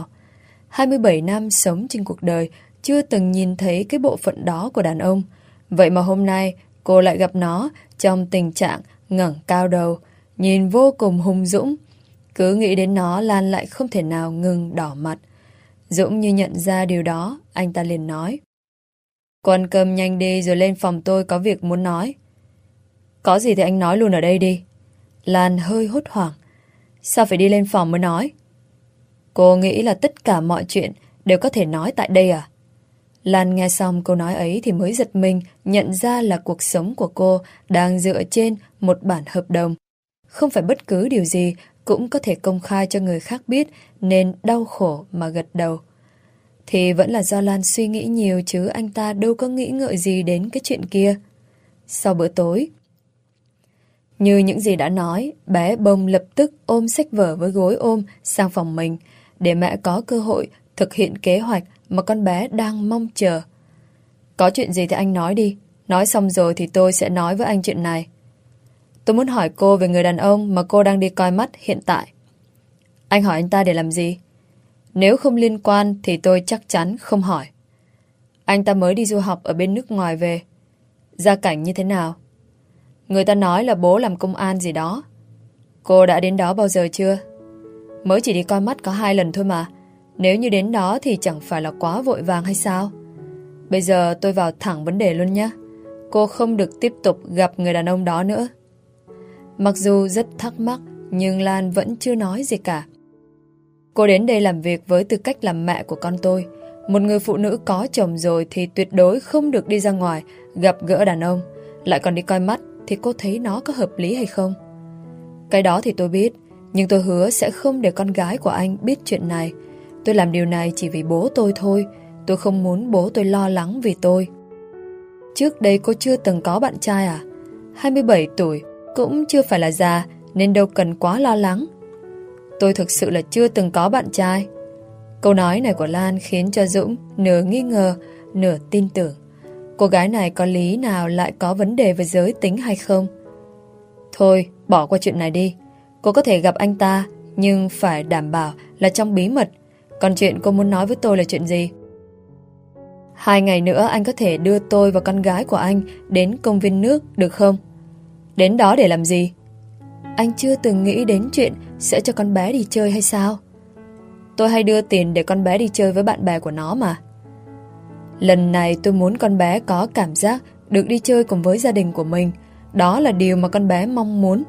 27 năm sống trên cuộc đời chưa từng nhìn thấy cái bộ phận đó của đàn ông. Vậy mà hôm nay cô lại gặp nó trong tình trạng ngẩng cao đầu, nhìn vô cùng hung dũng. Cứ nghĩ đến nó Lan lại không thể nào ngừng đỏ mặt. Dũng như nhận ra điều đó, anh ta liền nói: "Cô ăn cơm nhanh đi rồi lên phòng tôi có việc muốn nói." "Có gì thì anh nói luôn ở đây đi." Lan hơi hốt hoảng. "Sao phải đi lên phòng mới nói?" "Cô nghĩ là tất cả mọi chuyện đều có thể nói tại đây à?" Lan nghe xong câu nói ấy thì mới giật mình, nhận ra là cuộc sống của cô đang dựa trên một bản hợp đồng. Không phải bất cứ điều gì cũng có thể công khai cho người khác biết, nên đau khổ mà gật đầu. Thì vẫn là do Lan suy nghĩ nhiều chứ anh ta đâu có nghĩ ngợi gì đến cái chuyện kia. Sau bữa tối, như những gì đã nói, bé Bông lập tức ôm sách vở với gối ôm sang phòng mình để mẹ có cơ hội thực hiện kế hoạch mà con bé đang mong chờ. "Có chuyện gì thì anh nói đi. Nói xong rồi thì tôi sẽ nói với anh chuyện này. Tôi muốn hỏi cô về người đàn ông mà cô đang đi coi mắt hiện tại." "Anh hỏi anh ta để làm gì?" Nếu không liên quan thì tôi chắc chắn không hỏi. Anh ta mới đi du học ở bên nước ngoài về. Gia cảnh như thế nào? Người ta nói là bố làm công an gì đó. Cô đã đến đó bao giờ chưa? Mới chỉ đi coi mắt có 2 lần thôi mà. Nếu như đến đó thì chẳng phải là quá vội vàng hay sao? Bây giờ tôi vào thẳng vấn đề luôn nhé. Cô không được tiếp tục gặp người đàn ông đó nữa. Mặc dù rất thắc mắc, nhưng Lan vẫn chưa nói gì cả. Cô đến đây làm việc với tư cách làm mẹ của con tôi. Một người phụ nữ có chồng rồi thì tuyệt đối không được đi ra ngoài gặp gỡ đàn ông. Lại còn đi coi mắt thì cô thấy nó có hợp lý hay không? Cái đó thì tôi biết, nhưng tôi hứa sẽ không để con gái của anh biết chuyện này. Tôi làm điều này chỉ vì bố tôi thôi. Tôi không muốn bố tôi lo lắng vì tôi. Trước đây cô chưa từng có bạn trai à? 27 tuổi, cũng chưa phải là già, nên đâu cần quá lo lắng. Tôi thực sự là chưa từng có bạn trai. Câu nói này của Lan khiến cho Dũng nửa nghi ngờ, nửa tin tưởng. Cô gái này có lý nào lại có vấn đề về giới tính hay không? Thôi, bỏ qua chuyện này đi. Cô có thể gặp anh ta, nhưng phải đảm bảo là trong bí mật. Còn chuyện cô muốn nói với tôi là chuyện gì? 2 ngày nữa anh có thể đưa tôi và con gái của anh đến công viên nước được không? Đến đó để làm gì? Anh chưa từng nghĩ đến chuyện sẽ cho con bé đi chơi hay sao? Tôi hay đưa tiền để con bé đi chơi với bạn bè của nó mà. Lần này tôi muốn con bé có cảm giác được đi chơi cùng với gia đình của mình. Đó là điều mà con bé mong muốn.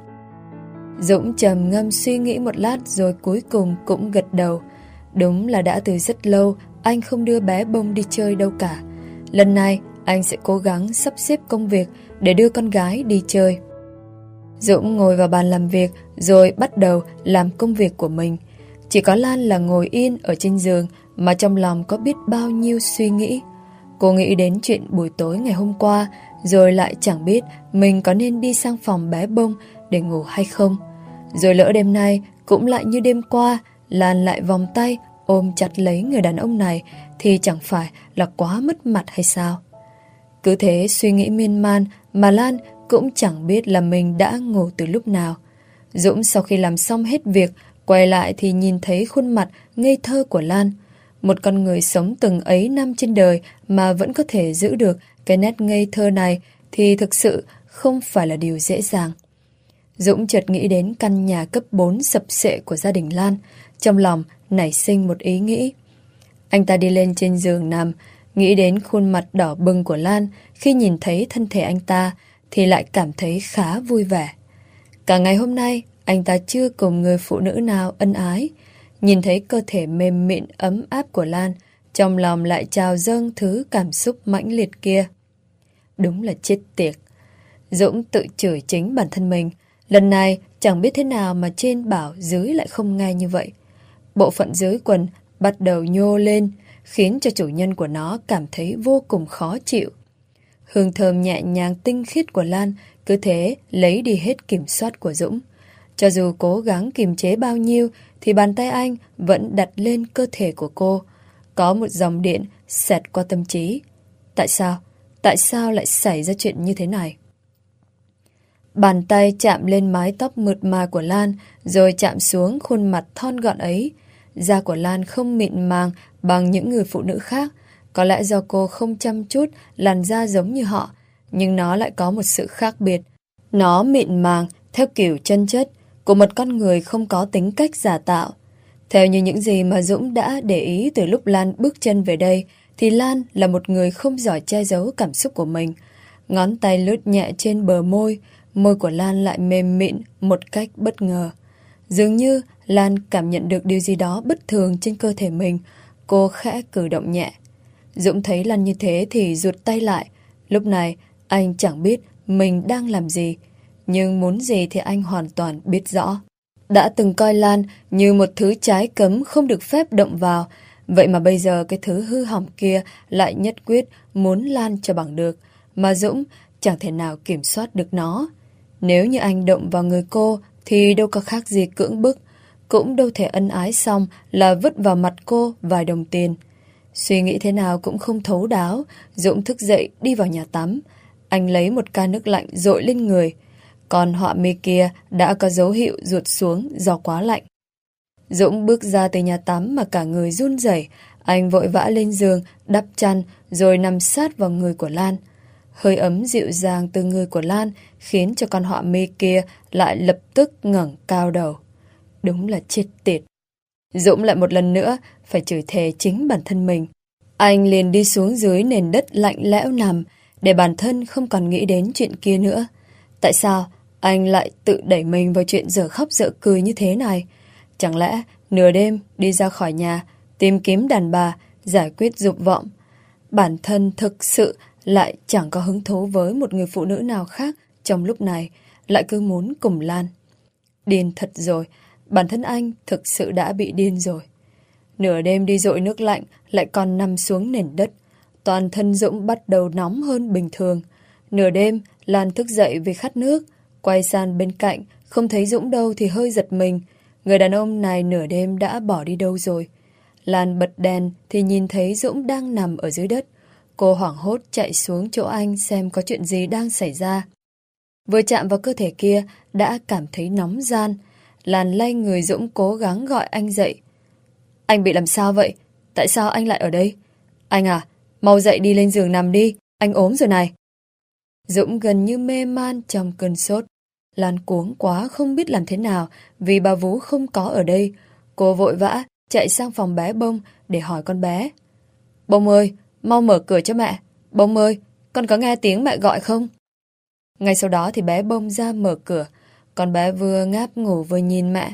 Dũng trầm ngâm suy nghĩ một lát rồi cuối cùng cũng gật đầu. Đúng là đã từ rất lâu anh không đưa bé Bông đi chơi đâu cả. Lần này anh sẽ cố gắng sắp xếp công việc để đưa con gái đi chơi. Dũng ngồi vào bàn làm việc rồi bắt đầu làm công việc của mình. Chỉ có Lan là ngồi yên ở trên giường mà trong lòng có biết bao nhiêu suy nghĩ. Cô nghĩ đến chuyện buổi tối ngày hôm qua, rồi lại chẳng biết mình có nên đi sang phòng bé Bông để ngủ hay không. Rồi lỡ đêm nay cũng lại như đêm qua, Lan lại vòng tay ôm chặt lấy người đàn ông này thì chẳng phải là quá mất mặt hay sao? Cứ thế suy nghĩ miên man mà Lan cũng chẳng biết là mình đã ngủ từ lúc nào. Dũng sau khi làm xong hết việc, quay lại thì nhìn thấy khuôn mặt ngây thơ của Lan. Một con người sống từng ấy năm trên đời mà vẫn có thể giữ được cái nét ngây thơ này thì thực sự không phải là điều dễ dàng. Dũng chợt nghĩ đến căn nhà cấp 4 sập xệ của gia đình Lan. Trong lòng nảy sinh một ý nghĩ. Anh ta đi lên trên giường nằm, nghĩ đến khuôn mặt đỏ bừng của Lan. Khi nhìn thấy thân thể anh ta thì lại cảm thấy khá vui vẻ. Cả ngày hôm nay anh ta chưa cùng người phụ nữ nào ân ái. Nhìn thấy cơ thể mềm mịn ấm áp của Lan, trong lòng lại trào dâng thứ cảm xúc mãnh liệt kia. Đúng là chết tiệt. Dũng tự chửi chính bản thân mình. Lần này chẳng biết thế nào mà trên bảo dưới lại không nghe như vậy. Bộ phận dưới quần bắt đầu nhô lên, khiến cho chủ nhân của nó cảm thấy vô cùng khó chịu. Hương thơm nhẹ nhàng tinh khiết của Lan cứ thế lấy đi hết kiểm soát của Dũng. Cho dù cố gắng kiềm chế bao nhiêu thì bàn tay anh vẫn đặt lên cơ thể của cô. Có một dòng điện xẹt qua tâm trí. Tại sao? Tại sao lại xảy ra chuyện như thế này? Bàn tay chạm lên mái tóc mượt mà của Lan rồi chạm xuống khuôn mặt thon gọn ấy. Da của Lan không mịn màng bằng những người phụ nữ khác. Có lẽ do cô không chăm chút làn da giống như họ, nhưng nó lại có một sự khác biệt. Nó mịn màng theo kiểu chân chất của một con người không có tính cách giả tạo. Theo như những gì mà Dũng đã để ý từ lúc Lan bước chân về đây, thì Lan là một người không giỏi che giấu cảm xúc của mình. Ngón tay lướt nhẹ trên bờ môi, môi của Lan lại mềm mịn một cách bất ngờ. Dường như Lan cảm nhận được điều gì đó bất thường trên cơ thể mình. Cô khẽ cử động nhẹ. Dũng thấy Lan như thế thì rụt tay lại. Lúc này anh chẳng biết mình đang làm gì, nhưng muốn gì thì anh hoàn toàn biết rõ. Đã từng coi Lan như một thứ trái cấm không được phép động vào. Vậy mà bây giờ cái thứ hư hỏng kia lại nhất quyết muốn Lan cho bằng được. Mà Dũng chẳng thể nào kiểm soát được nó. Nếu như anh động vào người cô thì đâu có khác gì cưỡng bức. Cũng đâu thể ân ái xong là vứt vào mặt cô vài đồng tiền. Suy nghĩ thế nào cũng không thấu đáo. Dũng thức dậy đi vào nhà tắm. Anh lấy một ca nước lạnh dội lên người. Còn họa mi kia đã có dấu hiệu ruột xuống do quá lạnh. Dũng bước ra từ nhà tắm mà cả người run rẩy. Anh vội vã lên giường, đắp chăn, rồi nằm sát vào người của Lan. Hơi ấm dịu dàng từ người của Lan khiến cho con họa mi kia lại lập tức ngẩng cao đầu. Đúng là chết tiệt. Dũng lại một lần nữa phải chửi thề chính bản thân mình. Anh liền đi xuống dưới nền đất lạnh lẽo nằm để bản thân không còn nghĩ đến chuyện kia nữa. Tại sao anh lại tự đẩy mình vào chuyện dở khóc dở cười như thế này? Chẳng lẽ nửa đêm đi ra khỏi nhà tìm kiếm đàn bà giải quyết dục vọng? Bản thân thực sự lại chẳng có hứng thú với một người phụ nữ nào khác trong lúc này, lại cứ muốn cùng Lan. Điên thật rồi, bản thân anh thực sự đã bị điên rồi. Nửa đêm đi dội nước lạnh lại còn nằm xuống nền đất. Toàn thân Dũng bắt đầu nóng hơn bình thường. Nửa đêm Lan thức dậy vì khát nước, quay sang bên cạnh không thấy Dũng đâu thì hơi giật mình. Người đàn ông này nửa đêm đã bỏ đi đâu rồi? Lan bật đèn thì nhìn thấy Dũng đang nằm ở dưới đất. Cô hoảng hốt chạy xuống chỗ anh xem có chuyện gì đang xảy ra. Vừa chạm vào cơ thể kia đã cảm thấy nóng ran. Lan lay người Dũng cố gắng gọi anh dậy. Anh bị làm sao vậy? Tại sao anh lại ở đây? Anh à, mau dậy đi lên giường nằm đi, anh ốm rồi này. Dũng gần như mê man trong cơn sốt. Lan cuống quá không biết làm thế nào vì bà Vú không có ở đây. Cô vội vã chạy sang phòng bé Bông để hỏi con bé. Bông ơi, mau mở cửa cho mẹ. Bông ơi, con có nghe tiếng mẹ gọi không? Ngay sau đó thì bé Bông ra mở cửa. Con bé vừa ngáp ngủ vừa nhìn mẹ.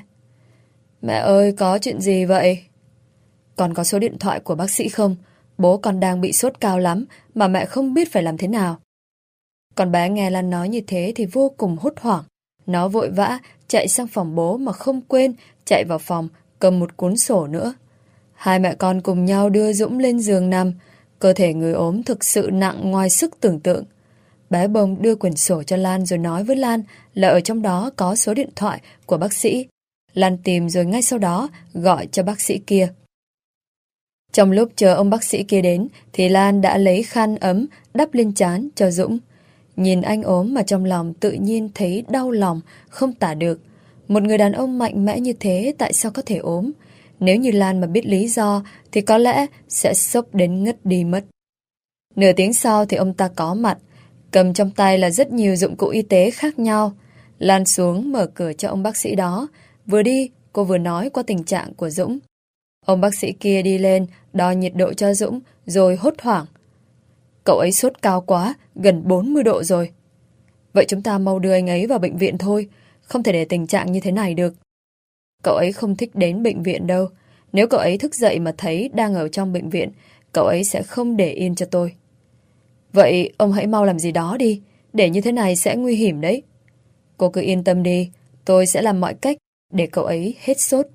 Mẹ ơi, có chuyện gì vậy? Con có số điện thoại của bác sĩ không? Bố con đang bị sốt cao lắm mà mẹ không biết phải làm thế nào. Con bé nghe Lan nói như thế thì vô cùng hốt hoảng. Nó vội vã chạy sang phòng bố mà không quên chạy vào phòng cầm một cuốn sổ nữa. Hai mẹ con cùng nhau đưa Dũng lên giường nằm. Cơ thể người ốm thực sự nặng ngoài sức tưởng tượng. Bé Bông đưa quyển sổ cho Lan rồi nói với Lan là ở trong đó có số điện thoại của bác sĩ. Lan tìm rồi ngay sau đó gọi cho bác sĩ kia. Trong lúc chờ ông bác sĩ kia đến thì Lan đã lấy khăn ấm đắp lên trán cho Dũng. Nhìn anh ốm mà trong lòng tự nhiên thấy đau lòng không tả được. Một người đàn ông mạnh mẽ như thế tại sao có thể ốm? Nếu như Lan mà biết lý do thì có lẽ sẽ sốc đến ngất đi mất. Nửa tiếng sau thì ông ta có mặt, cầm trong tay là rất nhiều dụng cụ y tế khác nhau. Lan xuống mở cửa cho ông bác sĩ đó. Vừa đi, cô vừa nói qua tình trạng của Dũng. Ông bác sĩ kia đi lên, đo nhiệt độ cho Dũng, rồi hốt hoảng. Cậu ấy sốt cao quá, gần 40 độ rồi. Vậy chúng ta mau đưa anh ấy vào bệnh viện thôi, không thể để tình trạng như thế này được. Cậu ấy không thích đến bệnh viện đâu. Nếu cậu ấy thức dậy mà thấy đang ở trong bệnh viện, cậu ấy sẽ không để yên cho tôi. Vậy ông hãy mau làm gì đó đi, để như thế này sẽ nguy hiểm đấy. Cô cứ yên tâm đi, tôi sẽ làm mọi cách để cậu ấy hết sốt.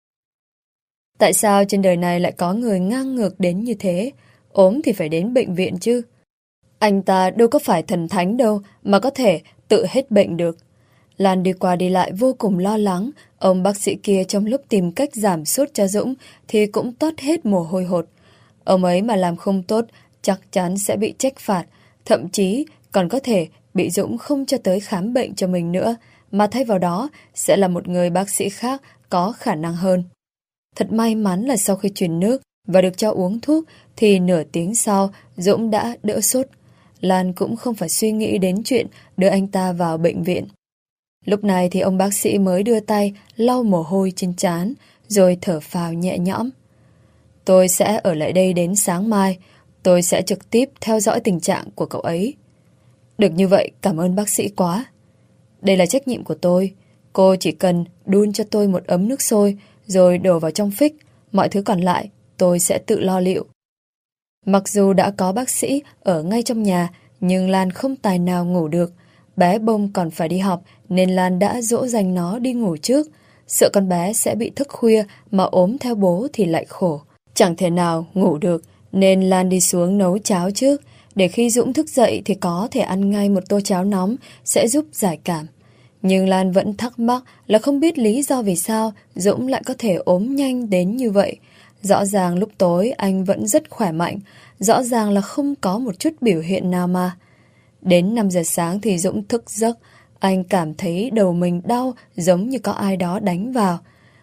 Tại sao trên đời này lại có người ngang ngược đến như thế? Ốm thì phải đến bệnh viện chứ. Anh ta đâu có phải thần thánh đâu mà có thể tự hết bệnh được. Lan đi qua đi lại vô cùng lo lắng. Ông bác sĩ kia trong lúc tìm cách giảm sốt cho Dũng thì cũng toát hết mồ hôi hột. Ông ấy mà làm không tốt chắc chắn sẽ bị trách phạt. Thậm chí còn có thể bị Dũng không cho tới khám bệnh cho mình nữa, mà thay vào đó sẽ là một người bác sĩ khác có khả năng hơn. Thật may mắn là sau khi truyền nước và được cho uống thuốc thì nửa tiếng sau Dũng đã đỡ sốt. Lan cũng không phải suy nghĩ đến chuyện đưa anh ta vào bệnh viện. Lúc này thì ông bác sĩ mới đưa tay lau mồ hôi trên trán rồi thở phào nhẹ nhõm. Tôi sẽ ở lại đây đến sáng mai. Tôi sẽ trực tiếp theo dõi tình trạng của cậu ấy. Được như vậy, cảm ơn bác sĩ quá. Đây là trách nhiệm của tôi. Cô chỉ cần đun cho tôi một ấm nước sôi rồi đổ vào trong phích. Mọi thứ còn lại tôi sẽ tự lo liệu. Mặc dù đã có bác sĩ ở ngay trong nhà, nhưng Lan không tài nào ngủ được. Bé Bông còn phải đi học nên Lan đã dỗ dành nó đi ngủ trước. Sợ con bé sẽ bị thức khuya mà ốm theo bố thì lại khổ. Chẳng thể nào ngủ được nên Lan đi xuống nấu cháo trước. Để khi Dũng thức dậy thì có thể ăn ngay một tô cháo nóng sẽ giúp giải cảm. Nhưng Lan vẫn thắc mắc là không biết lý do vì sao Dũng lại có thể ốm nhanh đến như vậy. Rõ ràng lúc tối anh vẫn rất khỏe mạnh, rõ ràng là không có một chút biểu hiện nào mà. Đến 5 giờ sáng thì Dũng thức giấc, anh cảm thấy đầu mình đau giống như có ai đó đánh vào.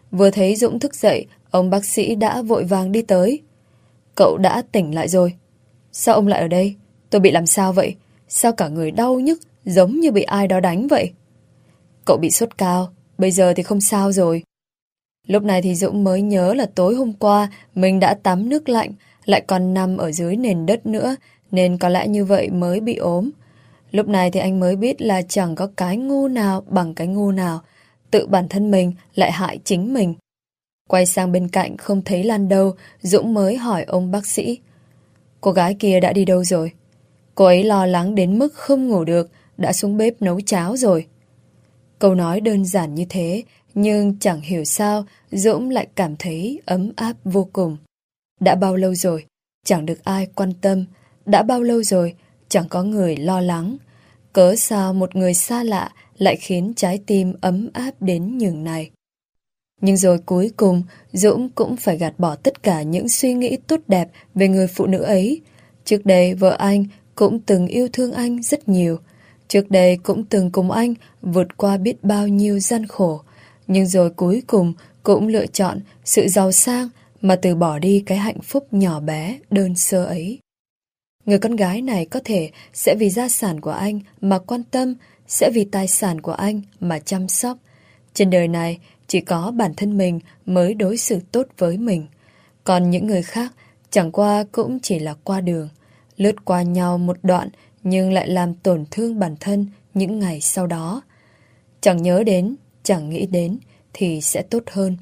Vừa thấy Dũng thức dậy, ông bác sĩ đã vội vàng đi tới. Cậu đã tỉnh lại rồi. Sao ông lại ở đây? Tôi bị làm sao vậy? Sao cả người đau nhức, giống như bị ai đó đánh vậy? Cậu bị sốt cao, bây giờ thì không sao rồi. Lúc này thì Dũng mới nhớ là tối hôm qua mình đã tắm nước lạnh, lại còn nằm ở dưới nền đất nữa, nên có lẽ như vậy mới bị ốm. Lúc này thì anh mới biết là chẳng có cái ngu nào bằng cái ngu nào. Tự bản thân mình lại hại chính mình. Quay sang bên cạnh không thấy Lan đâu, Dũng mới hỏi ông bác sĩ. Cô gái kia đã đi đâu rồi? Cô ấy lo lắng đến mức không ngủ được, đã xuống bếp nấu cháo rồi. Câu nói đơn giản như thế, nhưng chẳng hiểu sao Dũng lại cảm thấy ấm áp vô cùng. Đã bao lâu rồi, chẳng được ai quan tâm. Đã bao lâu rồi, chẳng có người lo lắng. Cớ sao một người xa lạ lại khiến trái tim ấm áp đến nhường này. Nhưng rồi cuối cùng, Dũng cũng phải gạt bỏ tất cả những suy nghĩ tốt đẹp về người phụ nữ ấy. Trước đây vợ anh cũng từng yêu thương anh rất nhiều. Trước đây cũng từng cùng anh vượt qua biết bao nhiêu gian khổ. Nhưng rồi cuối cùng cũng lựa chọn sự giàu sang mà từ bỏ đi cái hạnh phúc nhỏ bé, đơn sơ ấy. Người con gái này có thể sẽ vì gia sản của anh mà quan tâm, sẽ vì tài sản của anh mà chăm sóc. Trên đời này chỉ có bản thân mình mới đối xử tốt với mình. Còn những người khác chẳng qua cũng chỉ là qua đường, lướt qua nhau một đoạn nhưng lại làm tổn thương bản thân những ngày sau đó. Chẳng nhớ đến, chẳng nghĩ đến thì sẽ tốt hơn.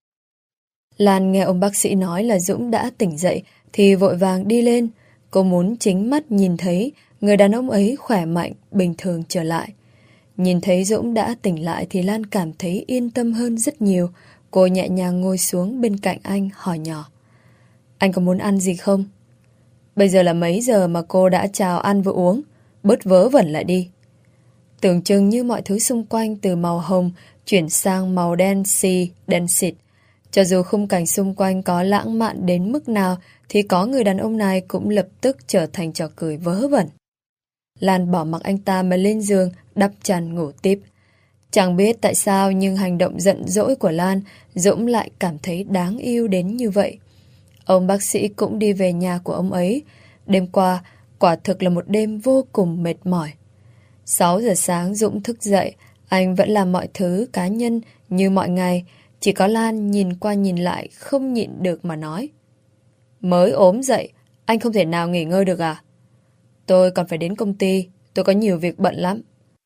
Lan nghe ông bác sĩ nói là Dũng đã tỉnh dậy thì vội vàng đi lên. Cô muốn chính mắt nhìn thấy người đàn ông ấy khỏe mạnh, bình thường trở lại. Nhìn thấy Dũng đã tỉnh lại thì Lan cảm thấy yên tâm hơn rất nhiều. Cô nhẹ nhàng ngồi xuống bên cạnh anh hỏi nhỏ. Anh có muốn ăn gì không? Bây giờ là mấy giờ mà cô đã chào ăn vừa uống? Bớt vớ vẩn lại đi. Tưởng chừng như mọi thứ xung quanh từ màu hồng chuyển sang màu đen xì, đen xịt. Cho dù khung cảnh xung quanh có lãng mạn đến mức nào thì có người đàn ông này cũng lập tức trở thành trò cười vớ vẩn. Lan bỏ mặc anh ta mà lên giường đắp chăn ngủ tiếp. Chẳng biết tại sao nhưng hành động giận dỗi của Lan, Dũng lại cảm thấy đáng yêu đến như vậy. Ông bác sĩ cũng đi về nhà của ông ấy. Đêm qua, quả thực là một đêm vô cùng mệt mỏi. 6 giờ sáng Dũng thức dậy, anh vẫn làm mọi thứ cá nhân như mọi ngày. Chỉ có Lan nhìn qua nhìn lại không nhịn được mà nói. Mới ốm dậy, anh không thể nào nghỉ ngơi được à? Tôi còn phải đến công ty, tôi có nhiều việc bận lắm.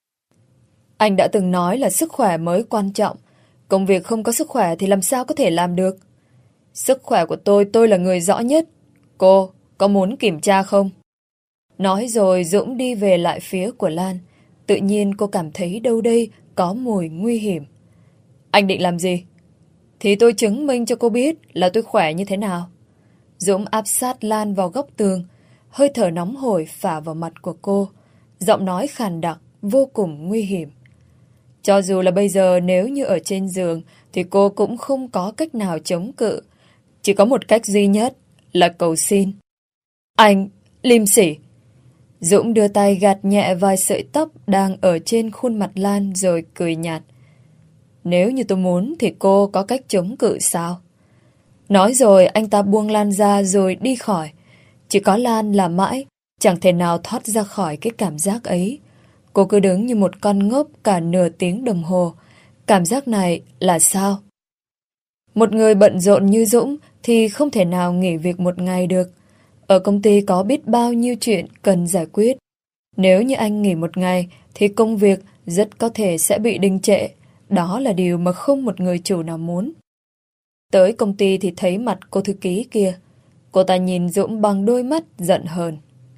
Anh đã từng nói là sức khỏe mới quan trọng. Công việc không có sức khỏe thì làm sao có thể làm được? Sức khỏe của tôi là người rõ nhất. Cô có muốn kiểm tra không? Nói rồi Dũng đi về lại phía của Lan. Tự nhiên cô cảm thấy đâu đây có mùi nguy hiểm. Anh định làm gì? Thì tôi chứng minh cho cô biết là tôi khỏe như thế nào. Dũng áp sát Lan vào góc tường. Hơi thở nóng hổi phả vào mặt của cô. Giọng nói khàn đặc, vô cùng nguy hiểm. Cho dù là bây giờ nếu như ở trên giường thì cô cũng không có cách nào chống cự. Chỉ có một cách duy nhất là cầu xin. Anh, liêm sỉ. Dũng đưa tay gạt nhẹ vài sợi tóc đang ở trên khuôn mặt Lan rồi cười nhạt. Nếu như tôi muốn thì cô có cách chống cự sao? Nói rồi anh ta buông Lan ra rồi đi khỏi. Chỉ có Lan là mãi, chẳng thể nào thoát ra khỏi cái cảm giác ấy. Cô cứ đứng như một con ngốc cả nửa tiếng đồng hồ. Cảm giác này là sao? Một người bận rộn như Dũng thì không thể nào nghỉ việc một ngày được. Ở công ty có biết bao nhiêu chuyện cần giải quyết. Nếu như anh nghỉ một ngày thì công việc rất có thể sẽ bị đình trệ. Đó là điều mà không một người chủ nào muốn. Tới công ty thì thấy mặt cô thư ký kia. Cô ta nhìn Dũng bằng đôi mắt giận hờn.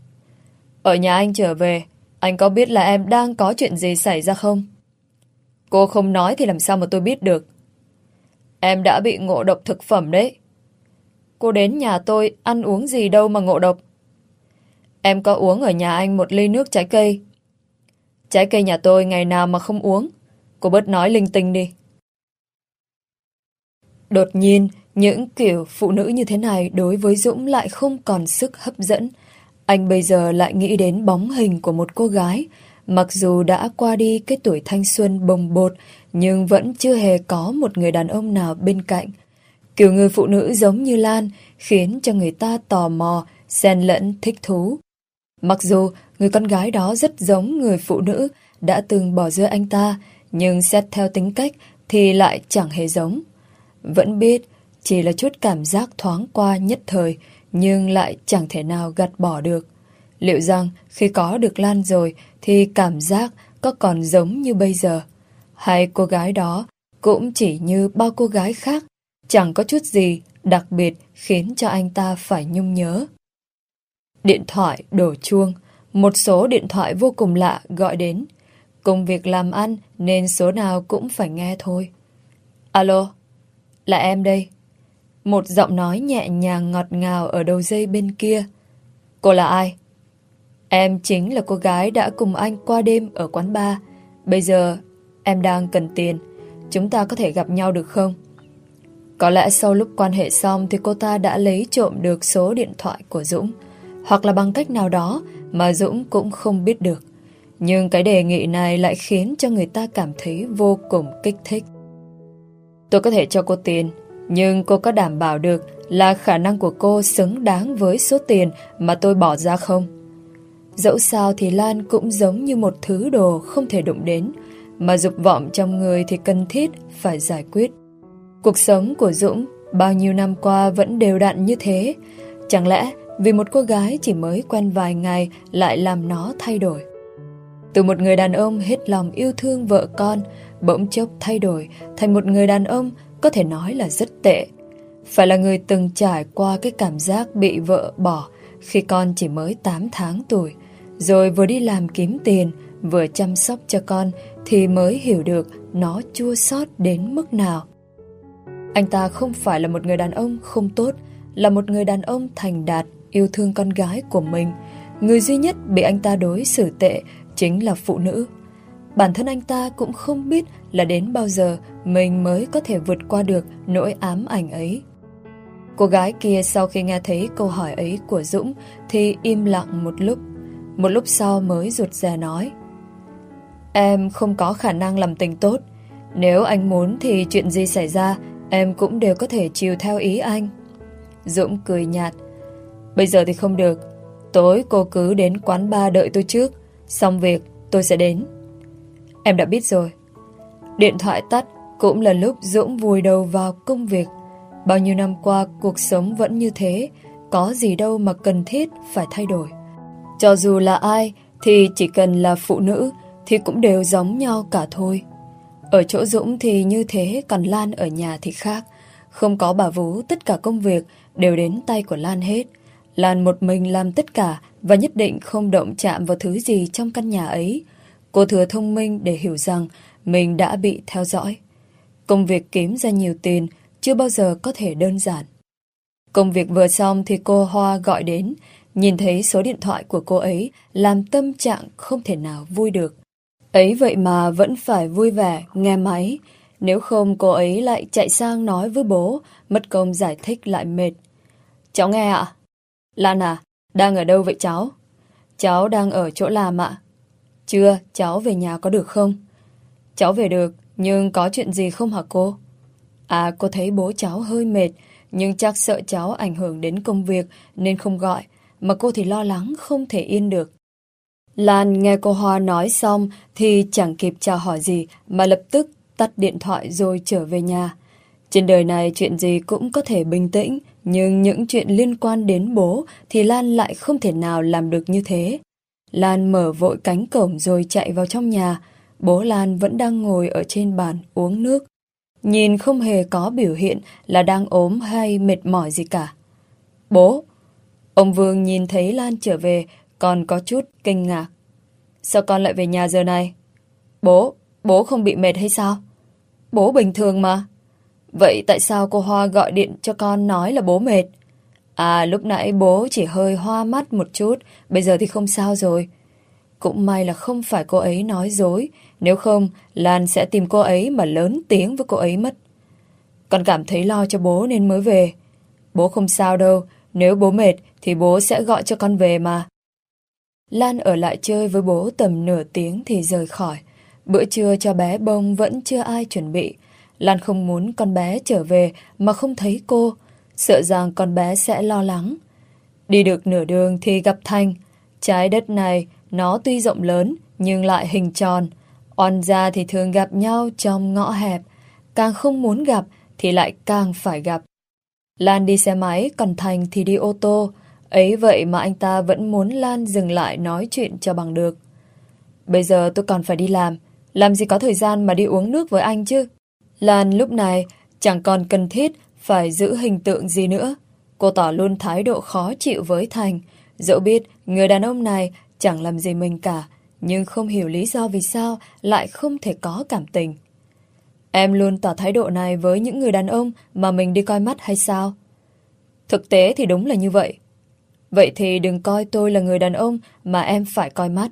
Ở nhà anh trở về, anh có biết là em đang có chuyện gì xảy ra không? Cô không nói thì làm sao mà tôi biết được. Em đã bị ngộ độc thực phẩm đấy. Cô đến nhà tôi ăn uống gì đâu mà ngộ độc. Em có uống ở nhà anh một ly nước trái cây. Trái cây nhà tôi ngày nào mà không uống. Cô bớt nói linh tinh đi. Đột nhiên, những kiểu phụ nữ như thế này đối với Dũng lại không còn sức hấp dẫn. Anh bây giờ lại nghĩ đến bóng hình của một cô gái. mặc dù đã qua đi cái tuổi thanh xuân bồng bột, nhưng vẫn chưa hề có một người đàn ông nào bên cạnh. Kiểu người phụ nữ giống như Lan khiến cho người ta tò mò, xen lẫn thích thú. Mặc dù người con gái đó rất giống người phụ nữ đã từng bỏ rơi anh ta, nhưng xét theo tính cách thì lại chẳng hề giống. Vẫn biết chỉ là chút cảm giác thoáng qua nhất thời, nhưng lại chẳng thể nào gạt bỏ được. Liệu rằng khi có được Lan rồi thì cảm giác có còn giống như bây giờ? Hay cô gái đó cũng chỉ như bao cô gái khác, chẳng có chút gì đặc biệt khiến cho anh ta phải nhung nhớ? Điện thoại đổ chuông, một số điện thoại vô cùng lạ gọi đến. Công việc làm ăn nên số nào cũng phải nghe thôi. Alo, là em đây. Một giọng nói nhẹ nhàng ngọt ngào ở đầu dây bên kia. Cô là ai? Em chính là cô gái đã cùng anh qua đêm ở quán bar. Bây giờ em đang cần tiền, chúng ta có thể gặp nhau được không? Có lẽ sau lúc quan hệ xong thì cô ta đã lấy trộm được số điện thoại của Dũng, hoặc là bằng cách nào đó mà Dũng cũng không biết được. Nhưng cái đề nghị này lại khiến cho người ta cảm thấy vô cùng kích thích. Tôi có thể cho cô tiền, nhưng cô có đảm bảo được là khả năng của cô xứng đáng với số tiền mà tôi bỏ ra không? Dẫu sao thì Lan cũng giống như một thứ đồ không thể đụng đến, mà dục vọng trong người thì cần thiết phải giải quyết. Cuộc sống của Dũng bao nhiêu năm qua vẫn đều đặn như thế. Chẳng lẽ vì một cô gái chỉ mới quen vài ngày lại làm nó thay đổi? Từ một người đàn ông hết lòng yêu thương vợ con, bỗng chốc thay đổi thành một người đàn ông có thể nói là rất tệ. Phải là người từng trải qua cái cảm giác bị vợ bỏ khi con chỉ mới 8 tháng tuổi, rồi vừa đi làm kiếm tiền, vừa chăm sóc cho con, thì mới hiểu được nó chua xót đến mức nào. Anh ta không phải là một người đàn ông không tốt, là một người đàn ông thành đạt, yêu thương con gái của mình. Người duy nhất bị anh ta đối xử tệ chính là phụ nữ. Bản thân anh ta cũng không biết là đến bao giờ mình mới có thể vượt qua được nỗi ám ảnh ấy. Cô gái kia sau khi nghe thấy câu hỏi ấy của Dũng thì im lặng một lúc sau mới rụt rè nói: Em không có khả năng làm tình tốt. Nếu anh muốn thì chuyện gì xảy ra em cũng đều có thể chiều theo ý anh. Dũng cười nhạt: Bây giờ thì không được. Tối cô cứ đến quán bar đợi tôi trước, xong việc tôi sẽ đến. Em đã biết rồi. Điện thoại tắt cũng là lúc Dũng vùi đầu vào công việc. Bao nhiêu năm qua cuộc sống vẫn như thế, có gì đâu mà cần thiết phải thay đổi. Cho dù là ai thì chỉ cần là phụ nữ thì cũng đều giống nhau cả thôi. Ở chỗ Dũng thì như thế, còn Lan ở nhà thì khác. Không có bà vú, tất cả công việc đều đến tay của Lan hết. Lan một mình làm tất cả và nhất định không động chạm vào thứ gì trong căn nhà ấy. Cô thừa thông minh để hiểu rằng mình đã bị theo dõi. Công việc kiếm ra nhiều tiền chưa bao giờ có thể đơn giản. Công việc vừa xong thì cô Hoa gọi đến. Nhìn thấy số điện thoại của cô ấy làm tâm trạng không thể nào vui được. Ấy vậy mà vẫn phải vui vẻ nghe máy. Nếu không cô ấy lại chạy sang nói với bố, mất công giải thích lại mệt. Cháu nghe ạ. Lan à, đang ở đâu vậy cháu? Cháu đang ở chỗ làm ạ. Chưa, cháu về nhà có được không? Cháu về được, nhưng có chuyện gì không hả cô? À, cô thấy bố cháu hơi mệt, nhưng chắc sợ cháu ảnh hưởng đến công việc nên không gọi, mà cô thì lo lắng không thể yên được. Lan nghe cô Hoa nói xong thì chẳng kịp chào hỏi gì mà lập tức tắt điện thoại rồi trở về nhà. Trên đời này chuyện gì cũng có thể bình tĩnh, nhưng những chuyện liên quan đến bố thì Lan lại không thể nào làm được như thế. Lan mở vội cánh cổng rồi chạy vào trong nhà. Bố Lan vẫn đang ngồi ở trên bàn uống nước. Nhìn không hề có biểu hiện là đang ốm hay mệt mỏi gì cả. Bố! Ông Vương nhìn thấy Lan trở về còn có chút kinh ngạc. Sao con lại về nhà giờ này? Bố không bị mệt hay sao? Bố bình thường mà. Vậy tại sao cô Hoa gọi điện cho con nói là bố mệt? À, lúc nãy bố chỉ hơi hoa mắt một chút, bây giờ thì không sao rồi. Cũng may là không phải cô ấy nói dối, nếu không Lan sẽ tìm cô ấy mà lớn tiếng với cô ấy mất. Con cảm thấy lo cho bố nên mới về. Bố không sao đâu, nếu bố mệt thì bố sẽ gọi cho con về mà. Lan ở lại chơi với bố tầm nửa tiếng thì rời khỏi. Bữa trưa cho bé Bông vẫn chưa ai chuẩn bị. Lan không muốn con bé trở về mà không thấy cô, sợ rằng con bé sẽ lo lắng. Đi được nửa đường thì gặp Thanh. Trái đất này nó tuy rộng lớn nhưng lại hình tròn. Oan gia thì thường gặp nhau trong ngõ hẹp. Càng không muốn gặp thì lại càng phải gặp. Lan đi xe máy, còn Thành thì đi ô tô. Ấy vậy mà anh ta vẫn muốn Lan dừng lại nói chuyện cho bằng được. Bây giờ tôi còn phải đi làm gì có thời gian mà đi uống nước với anh chứ. Lan lúc này chẳng còn cần thiết phải giữ hình tượng gì nữa. Cô tỏ luôn thái độ khó chịu với Thành. Dẫu biết người đàn ông này chẳng làm gì mình cả, nhưng không hiểu lý do vì sao lại không thể có cảm tình. Em luôn tỏ thái độ này với những người đàn ông mà mình đi coi mắt hay sao? Thực tế thì đúng là như vậy. Vậy thì đừng coi tôi là người đàn ông mà em phải coi mắt.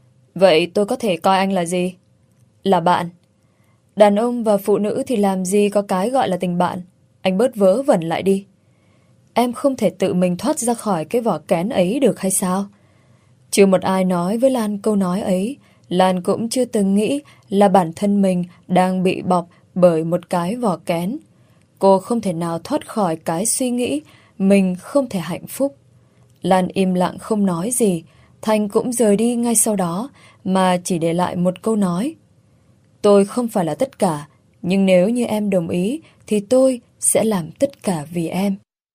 Vậy tôi có thể coi anh là gì? Là bạn. Đàn ông và phụ nữ thì làm gì có cái gọi là tình bạn. Anh bớt vớ vẩn lại đi. Em không thể tự mình thoát ra khỏi cái vỏ kén ấy được hay sao? Chưa một ai nói với Lan câu nói ấy. Lan cũng chưa từng nghĩ là bản thân mình đang bị bọc bởi một cái vỏ kén. Cô không thể nào thoát khỏi cái suy nghĩ mình không thể hạnh phúc. Lan im lặng không nói gì. Thành cũng rời đi ngay sau đó, mà chỉ để lại một câu nói. Tôi không phải là tất cả, nhưng nếu như em đồng ý thì tôi sẽ làm tất cả vì em.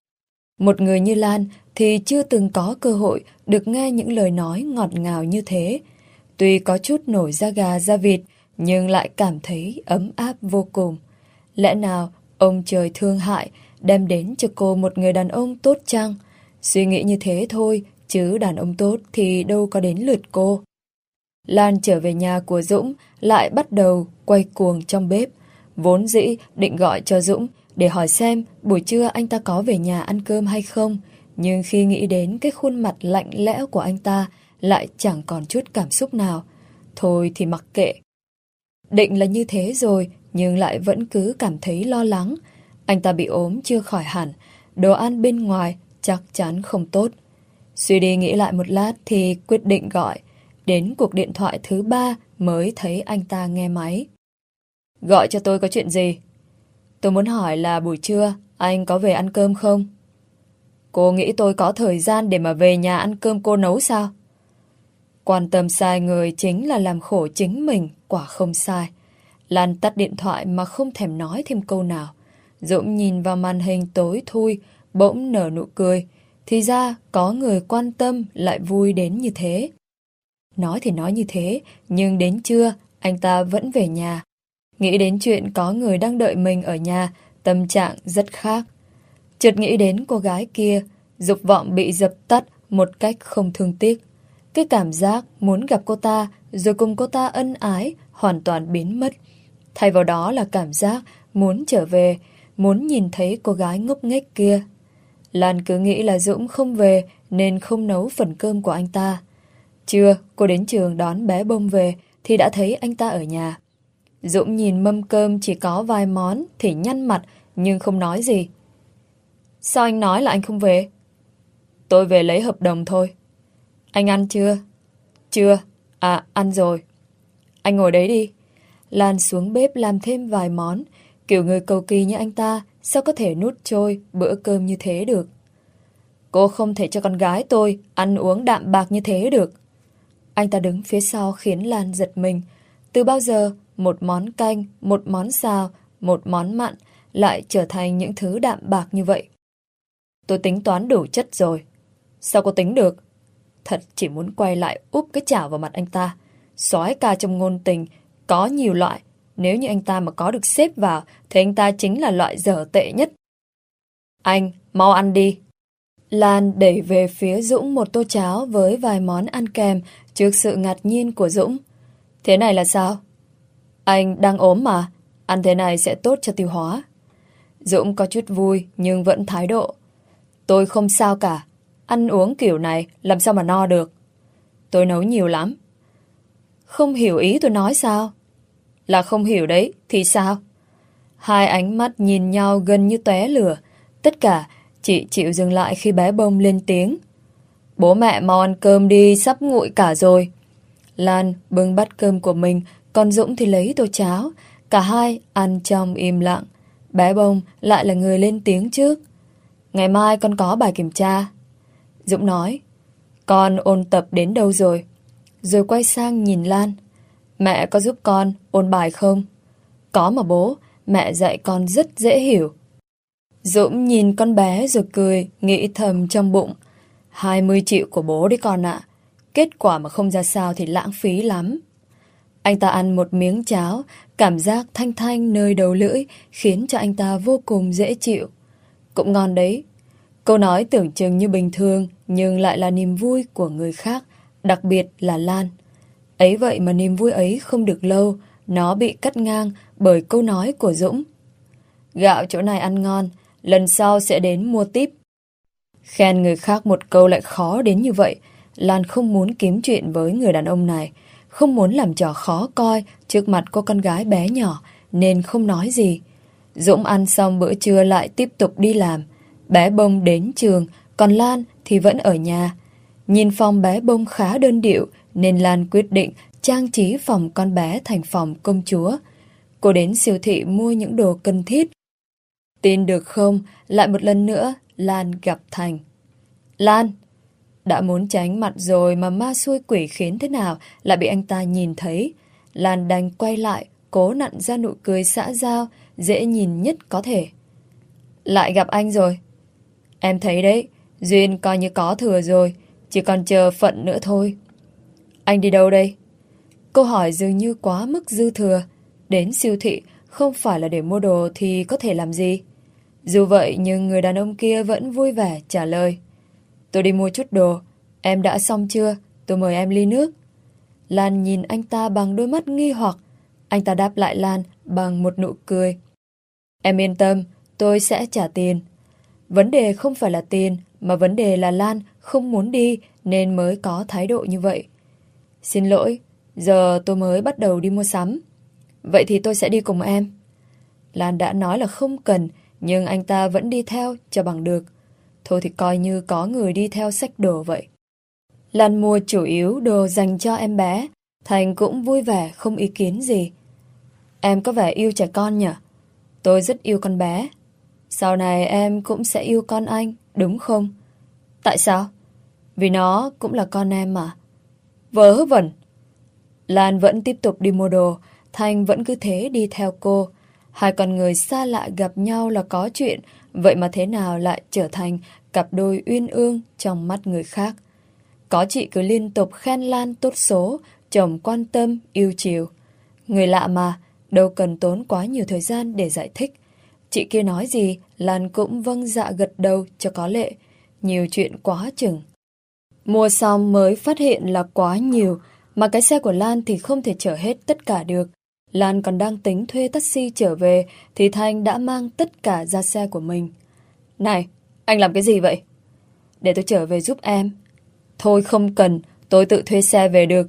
Một người như Lan thì chưa từng có cơ hội được nghe những lời nói ngọt ngào như thế. Tuy có chút nổi da gà da vịt, nhưng lại cảm thấy ấm áp vô cùng. Lẽ nào ông trời thương hại đem đến cho cô một người đàn ông tốt chăng? Suy nghĩ như thế thôi, chứ đàn ông tốt thì đâu có đến lượt cô. Lan trở về nhà của Dũng lại bắt đầu quay cuồng trong bếp. Vốn dĩ định gọi cho Dũng để hỏi xem buổi trưa anh ta có về nhà ăn cơm hay không. Nhưng khi nghĩ đến cái khuôn mặt lạnh lẽo của anh ta lại chẳng còn chút cảm xúc nào. Thôi thì mặc kệ. Định là như thế rồi, nhưng lại vẫn cứ cảm thấy lo lắng. Anh ta bị ốm chưa khỏi hẳn, đồ ăn bên ngoài chắc chắn không tốt. Suy đi nghĩ lại một lát thì quyết định gọi. Đến cuộc điện thoại thứ 3 mới thấy anh ta nghe máy. Gọi cho tôi có chuyện gì? Tôi muốn hỏi là buổi trưa anh có về ăn cơm không? Cô nghĩ tôi có thời gian để mà về nhà ăn cơm cô nấu sao? Quan tâm sai người chính là làm khổ chính mình, quả không sai. Lan tắt điện thoại mà không thèm nói thêm câu nào. Dũng nhìn vào màn hình tối thui, bỗng nở nụ cười. Thì ra có người quan tâm lại vui đến như thế. Nói thì nói như thế, nhưng đến trưa anh ta vẫn về nhà. Nghĩ đến chuyện có người đang đợi mình ở nhà, tâm trạng rất khác. Chợt nghĩ đến cô gái kia, dục vọng bị dập tắt một cách không thương tiếc. Cái cảm giác muốn gặp cô ta rồi cùng cô ta ân ái hoàn toàn biến mất. Thay vào đó là cảm giác muốn trở về, muốn nhìn thấy cô gái ngốc nghếch kia. Lan cứ nghĩ là Dũng không về nên không nấu phần cơm của anh ta. Trưa cô đến trường đón bé Bông về thì đã thấy anh ta ở nhà. Dũng nhìn mâm cơm chỉ có vài món thì nhăn mặt nhưng không nói gì. Sao anh nói là anh không về? Tôi về lấy hợp đồng thôi. Anh ăn chưa? Chưa. À, ăn rồi. Anh ngồi đấy đi. Lan xuống bếp làm thêm vài món. Kiểu người cầu kỳ như anh ta sao có thể nuốt trôi bữa cơm như thế được? Cô không thể cho con gái tôi ăn uống đạm bạc như thế được. Anh ta đứng phía sau khiến Lan giật mình. Từ bao giờ một món canh, một món xào, một món mặn lại trở thành những thứ đạm bạc như vậy? Tôi tính toán đủ chất rồi. Sao cô tính được? Thật chỉ muốn quay lại úp cái chảo vào mặt anh ta. Soái ca trong ngôn tình có nhiều loại. Nếu như anh ta mà có được xếp vào thì anh ta chính là loại dở tệ nhất. Anh, mau ăn đi. Lan đẩy về phía Dũng một tô cháo với vài món ăn kèm trước sự ngạc nhiên của Dũng. Thế này là sao? Anh đang ốm mà. Ăn thế này sẽ tốt cho tiêu hóa. Dũng có chút vui nhưng vẫn thái độ. Tôi không sao cả. Ăn uống kiểu này làm sao mà no được. Tôi nấu nhiều lắm. Không hiểu ý tôi nói sao? Là không hiểu đấy thì sao? Hai ánh mắt nhìn nhau gần như tóe lửa. Tất cả chỉ chịu dừng lại khi bé Bông lên tiếng. Bố mẹ mau ăn cơm đi, sắp nguội cả rồi. Lan bưng bát cơm của mình, còn Dũng thì lấy tô cháo. Cả hai ăn trong im lặng. Bé Bông lại là người lên tiếng trước. Ngày mai con có bài kiểm tra. Dũng nói, con ôn tập đến đâu rồi? Rồi quay sang nhìn Lan. Mẹ có giúp con ôn bài không? Có mà bố, mẹ dạy con rất dễ hiểu. Dũng nhìn con bé rồi cười, nghĩ thầm trong bụng. 20 triệu của bố đấy con ạ. Kết quả mà không ra sao thì lãng phí lắm. Anh ta ăn một miếng cháo, cảm giác thanh thanh nơi đầu lưỡi khiến cho anh ta vô cùng dễ chịu. Cũng ngon đấy. Câu nói tưởng chừng như bình thường nhưng lại là niềm vui của người khác, đặc biệt là Lan. Ấy vậy mà niềm vui ấy không được lâu, nó bị cắt ngang bởi câu nói của Dũng. Gạo chỗ này ăn ngon, lần sau sẽ đến mua tiếp. Khen người khác một câu lại khó đến như vậy. Lan không muốn kiếm chuyện với người đàn ông này, không muốn làm trò khó coi trước mặt cô con gái bé nhỏ, nên không nói gì. Dũng ăn xong bữa trưa lại tiếp tục đi làm. Bé Bông đến trường, còn Lan thì vẫn ở nhà. Nhìn phòng bé Bông khá đơn điệu, nên Lan quyết định trang trí phòng con bé thành phòng công chúa. Cô đến siêu thị mua những đồ cần thiết. Tin được không, lại một lần nữa Lan gặp Thành. Lan! Đã muốn tránh mặt rồi mà ma xui quỷ khiến thế nào lại bị anh ta nhìn thấy. Lan đành quay lại, cố nặn ra nụ cười xã giao, dễ nhìn nhất có thể. Lại gặp anh rồi. Em thấy đấy, duyên coi như có thừa rồi, chỉ còn chờ phận nữa thôi. Anh đi đâu đây? Câu hỏi dường như quá mức dư thừa. Đến siêu thị không phải là để mua đồ thì có thể làm gì? Dù vậy nhưng người đàn ông kia vẫn vui vẻ trả lời. Tôi đi mua chút đồ. Em đã xong chưa? Tôi mời em ly nước. Lan nhìn anh ta bằng đôi mắt nghi hoặc. Anh ta đáp lại Lan bằng một nụ cười. Em yên tâm, tôi sẽ trả tiền. Vấn đề không phải là tiền, mà vấn đề là Lan không muốn đi nên mới có thái độ như vậy. Xin lỗi, giờ tôi mới bắt đầu đi mua sắm. Vậy thì tôi sẽ đi cùng em. Lan đã nói là không cần, nhưng anh ta vẫn đi theo cho bằng được. Thôi thì coi như có người đi theo xách đồ vậy. Lan mua chủ yếu đồ dành cho em bé. Thành cũng vui vẻ không ý kiến gì. Em có vẻ yêu trẻ con nhỉ? Tôi rất yêu con bé. Sau này em cũng sẽ yêu con anh, đúng không? Tại sao? Vì nó cũng là con em mà. Vớ vẩn. Lan vẫn tiếp tục đi mua đồ. Thành vẫn cứ thế đi theo cô. Hai con người xa lạ gặp nhau là có chuyện, vậy mà thế nào lại trở thành cặp đôi uyên ương trong mắt người khác. Có chị cứ liên tục khen Lan tốt số, chồng quan tâm, yêu chiều. Người lạ mà, đâu cần tốn quá nhiều thời gian để giải thích. Chị kia nói gì, Lan cũng vâng dạ gật đầu cho có lệ. Nhiều chuyện quá chừng. Mua xong mới phát hiện là quá nhiều, mà cái xe của Lan thì không thể chở hết tất cả được. Lan còn đang tính thuê taxi trở về thì Thanh đã mang tất cả ra xe của mình. Này, anh làm cái gì vậy? Để tôi trở về giúp em. Thôi không cần, tôi tự thuê xe về được.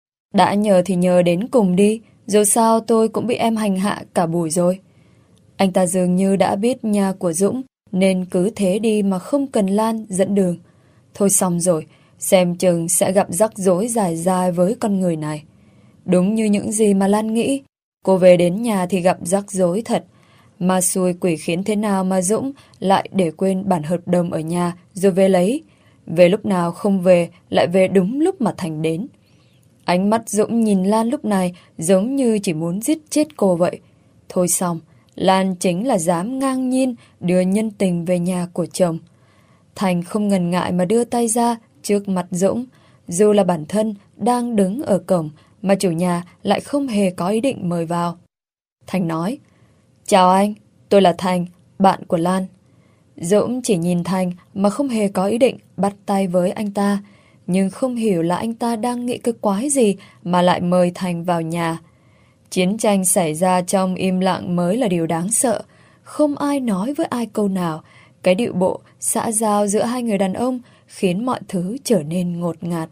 Đã nhờ thì nhờ đến cùng đi, dù sao tôi cũng bị em hành hạ cả buổi rồi. Anh ta dường như đã biết nhà của Dũng nên cứ thế đi mà không cần Lan dẫn đường. Thôi xong rồi, xem chừng sẽ gặp rắc rối dài dài với con người này. Đúng như những gì mà Lan nghĩ, cô về đến nhà thì gặp rắc rối thật. Mà xui quỷ khiến thế nào mà Dũng lại để quên bản hợp đồng ở nhà rồi về lấy. Về lúc nào không về, lại về đúng lúc mà Thành đến. Ánh mắt Dũng nhìn Lan lúc này giống như chỉ muốn giết chết cô vậy. Thôi xong, Lan chính là dám ngang nhiên đưa nhân tình về nhà của chồng. Thành không ngần ngại mà đưa tay ra trước mặt Dũng. Dù là bản thân đang đứng ở cổng mà chủ nhà lại không hề có ý định mời vào. Thành nói, chào anh, tôi là Thành, bạn của Lan. Dũng chỉ nhìn Thành mà không hề có ý định bắt tay với anh ta. Nhưng không hiểu là anh ta đang nghĩ cái quái gì mà lại mời Thành vào nhà. Chiến tranh xảy ra trong im lặng mới là điều đáng sợ. Không ai nói với ai câu nào. Cái điệu bộ xã giao giữa hai người đàn ông khiến mọi thứ trở nên ngột ngạt.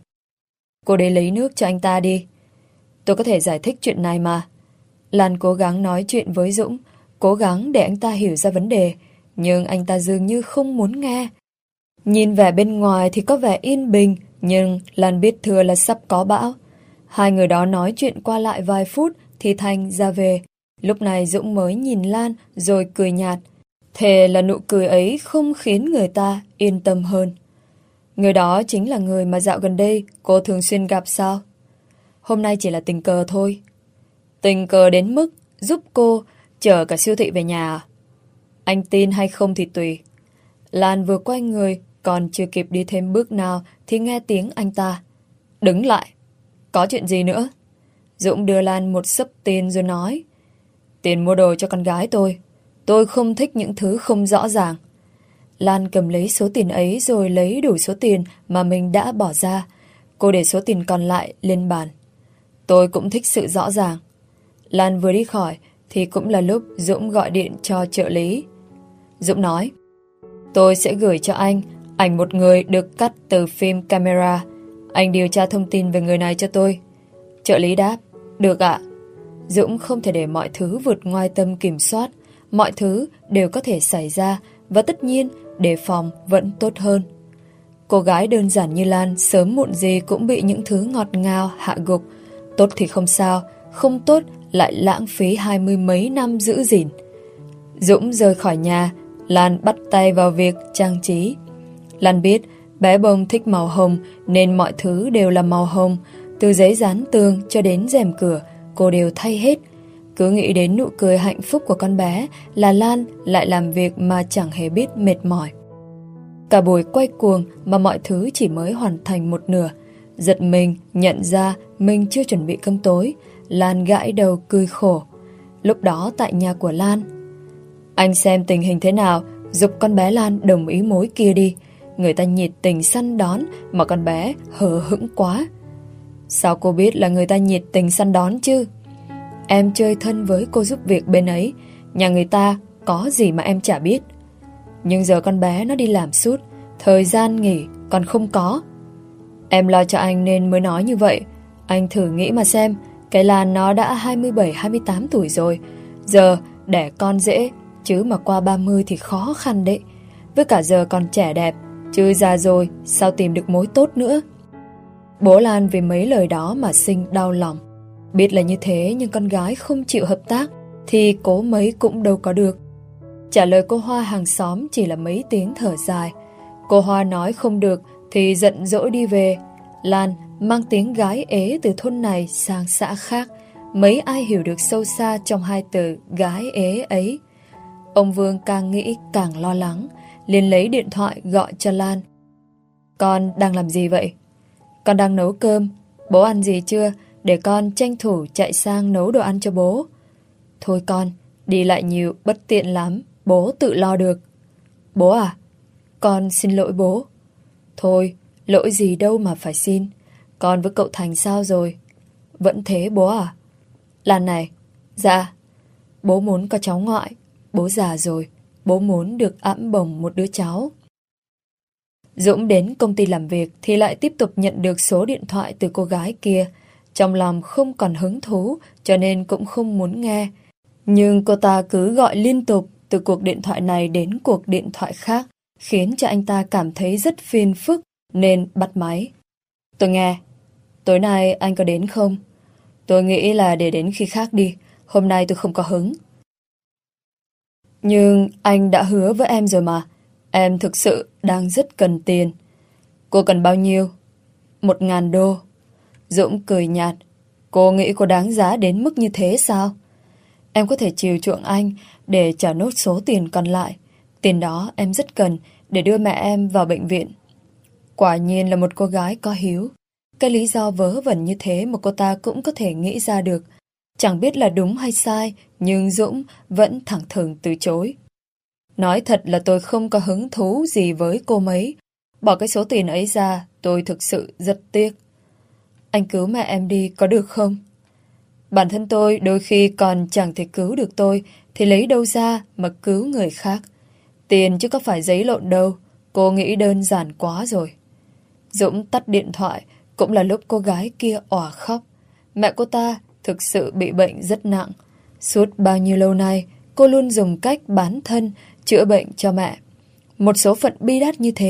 Cô đến lấy nước cho anh ta đi. Tôi có thể giải thích chuyện này mà. Lan cố gắng nói chuyện với Dũng, cố gắng để anh ta hiểu ra vấn đề, nhưng anh ta dường như không muốn nghe. Nhìn vẻ bên ngoài thì có vẻ yên bình, nhưng Lan biết thừa là sắp có bão. Hai người đó nói chuyện qua lại vài phút thì Thanh ra về. Lúc này Dũng mới nhìn Lan rồi cười nhạt. Thề là nụ cười ấy không khiến người ta yên tâm hơn. Người đó chính là người mà dạo gần đây cô thường xuyên gặp sao? Hôm nay chỉ là tình cờ thôi. Tình cờ đến mức giúp cô chở cả siêu thị về nhà à? Anh tin hay không thì tùy. Lan vừa quay người, còn chưa kịp đi thêm bước nào thì nghe tiếng anh ta. Đứng lại. Có chuyện gì nữa? Dũng đưa Lan một xấp tiền rồi nói. Tiền mua đồ cho con gái tôi. Tôi không thích những thứ không rõ ràng. Lan cầm lấy số tiền ấy rồi lấy đủ số tiền mà mình đã bỏ ra. Cô để số tiền còn lại lên bàn. Tôi cũng thích sự rõ ràng. Lan vừa đi khỏi thì cũng là lúc Dũng gọi điện cho trợ lý. Dũng nói, tôi sẽ gửi cho anh ảnh một người được cắt từ phim camera. Anh điều tra thông tin về người này cho tôi. Trợ lý đáp, được ạ. Dũng không thể để mọi thứ vượt ngoài tầm kiểm soát. Mọi thứ đều có thể xảy ra và tất nhiên đề phòng vẫn tốt hơn. Cô gái đơn giản như Lan sớm muộn gì cũng bị những thứ ngọt ngào hạ gục. Tốt thì không sao, không tốt lại lãng phí 20 mấy năm giữ gìn. Dũng rời khỏi nhà, Lan bắt tay vào việc trang trí. Lan biết bé bông thích màu hồng nên mọi thứ đều là màu hồng. Từ giấy dán tường cho đến rèm cửa, cô đều thay hết. Cứ nghĩ đến nụ cười hạnh phúc của con bé là Lan lại làm việc mà chẳng hề biết mệt mỏi. Cả buổi quay cuồng mà mọi thứ chỉ mới hoàn thành một nửa. Giật mình nhận ra mình chưa chuẩn bị cơm tối. Lan gãi đầu cười khổ. Lúc đó tại nhà của Lan, anh xem tình hình thế nào, giục con bé Lan đồng ý mối kia đi. Người ta nhiệt tình săn đón mà con bé hờ hững quá. Sao cô biết là người ta nhiệt tình săn đón chứ? Em chơi thân với cô giúp việc bên ấy, nhà người ta có gì mà em chả biết. Nhưng giờ con bé nó đi làm suốt, thời gian nghỉ còn không có. Em lo cho anh nên mới nói như vậy. Anh thử nghĩ mà xem, cái Lan nó đã 27-28 tuổi rồi. Giờ đẻ con dễ, chứ mà qua 30 thì khó khăn đấy. Với cả giờ còn trẻ đẹp, chứ già rồi sao tìm được mối tốt nữa. Bố Lan vì mấy lời đó mà sinh đau lòng. Biết là như thế nhưng con gái không chịu hợp tác thì cố mấy cũng đâu có được. Trả lời cô Hoa hàng xóm chỉ là mấy tiếng thở dài. Cô Hoa nói không được thì giận dỗi đi về. Lan mang tiếng gái ế từ thôn này sang xã khác. Mấy ai hiểu được sâu xa trong hai từ gái ế ấy. Ông Vương càng nghĩ càng lo lắng, liền lấy điện thoại gọi cho Lan. Con đang làm gì vậy? Con đang nấu cơm. Bố ăn gì chưa? Để con tranh thủ chạy sang nấu đồ ăn cho bố. Thôi con, đi lại nhiều bất tiện lắm, bố tự lo được. Bố à? Con xin lỗi bố. Thôi, lỗi gì đâu mà phải xin. Con với cậu Thành sao rồi? Vẫn thế bố à? Lan này. Dạ. Bố muốn có cháu ngoại. Bố già rồi. Bố muốn được ẵm bồng một đứa cháu. Dũng đến công ty làm việc thì lại tiếp tục nhận được số điện thoại từ cô gái kia. Trong lòng không còn hứng thú cho nên cũng không muốn nghe. Nhưng cô ta cứ gọi liên tục từ cuộc điện thoại này đến cuộc điện thoại khác, khiến cho anh ta cảm thấy rất phiền phức nên bắt máy. Tôi nghe. Tối nay anh có đến không? Tôi nghĩ là để đến khi khác đi. Hôm nay tôi không có hứng. Nhưng anh đã hứa với em rồi mà. Em thực sự đang rất cần tiền. Cô cần bao nhiêu? 1.000 đô. Dũng cười nhạt. Cô nghĩ cô đáng giá đến mức như thế sao? Em có thể chiều chuộng anh để trả nốt số tiền còn lại. Tiền đó em rất cần để đưa mẹ em vào bệnh viện. Quả nhiên là một cô gái có hiếu. Cái lý do vớ vẩn như thế mà cô ta cũng có thể nghĩ ra được. Chẳng biết là đúng hay sai, nhưng Dũng vẫn thẳng thừng từ chối. Nói thật là tôi không có hứng thú gì với cô mấy. Bỏ cái số tiền ấy ra, tôi thực sự rất tiếc. Anh cứu mẹ em đi có được không? Bản thân tôi đôi khi còn chẳng thể cứu được tôi, thì lấy đâu ra mà cứu người khác. Tiền chứ có phải giấy lộn đâu. Cô nghĩ đơn giản quá rồi. Dũng tắt điện thoại. Cũng là lúc cô gái kia òa khóc. Mẹ cô ta thực sự bị bệnh rất nặng. Suốt bao nhiêu lâu nay cô luôn dùng cách bán thân chữa bệnh cho mẹ. Một số phận bi đát như thế,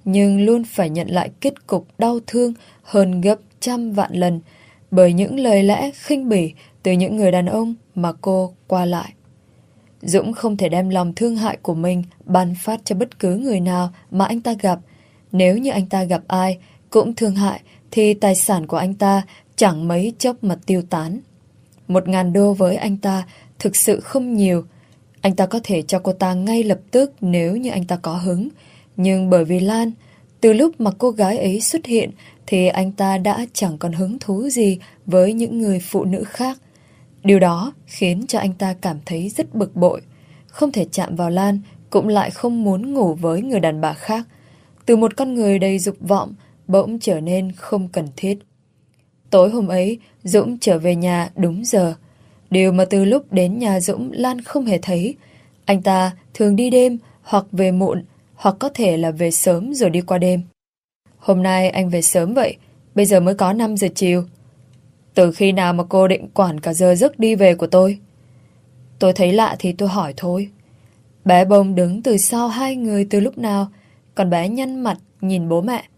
nhưng luôn phải nhận lại kết cục đau thương hơn gấp trăm vạn lần bởi những lời lẽ khinh bỉ từ những người đàn ông mà cô qua lại. Dũng không thể đem lòng thương hại của mình ban phát cho bất cứ người nào mà anh ta gặp. Nếu như anh ta gặp ai cũng thương hại thì tài sản của anh ta chẳng mấy chốc mà tiêu tán. 1.000 đô với anh ta thực sự không nhiều. Anh ta có thể cho cô ta ngay lập tức nếu như anh ta có hứng. Nhưng bởi vì Lan, từ lúc mà cô gái ấy xuất hiện thì anh ta đã chẳng còn hứng thú gì với những người phụ nữ khác. Điều đó khiến cho anh ta cảm thấy rất bực bội. Không thể chạm vào Lan, cũng lại không muốn ngủ với người đàn bà khác. Từ một con người đầy dục vọng, bỗng trở nên không cần thiết. Tối hôm ấy, Dũng trở về nhà đúng giờ. Điều mà từ lúc đến nhà Dũng, Lan không hề thấy. Anh ta thường đi đêm, hoặc về muộn, hoặc có thể là về sớm rồi đi qua đêm. Hôm nay anh về sớm vậy, bây giờ mới có 5 giờ chiều. Từ khi nào mà cô định quản cả giờ giấc đi về của tôi? Tôi thấy lạ thì tôi hỏi thôi. Bé Bông đứng từ sau hai người từ lúc nào, còn bé nhăn mặt nhìn bố mẹ.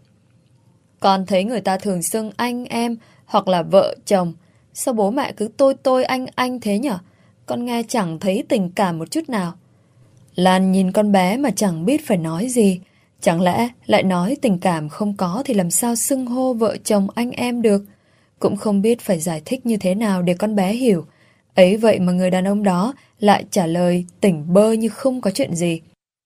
Con thấy người ta thường xưng anh em hoặc là vợ chồng. Sao bố mẹ cứ tôi anh thế nhở? Con nghe chẳng thấy tình cảm một chút nào. Lan nhìn con bé mà chẳng biết phải nói gì. Chẳng lẽ lại nói tình cảm không có thì làm sao xưng hô vợ chồng anh em được? Cũng không biết phải giải thích như thế nào để con bé hiểu. Ấy vậy mà người đàn ông đó lại trả lời tỉnh bơ như không có chuyện gì.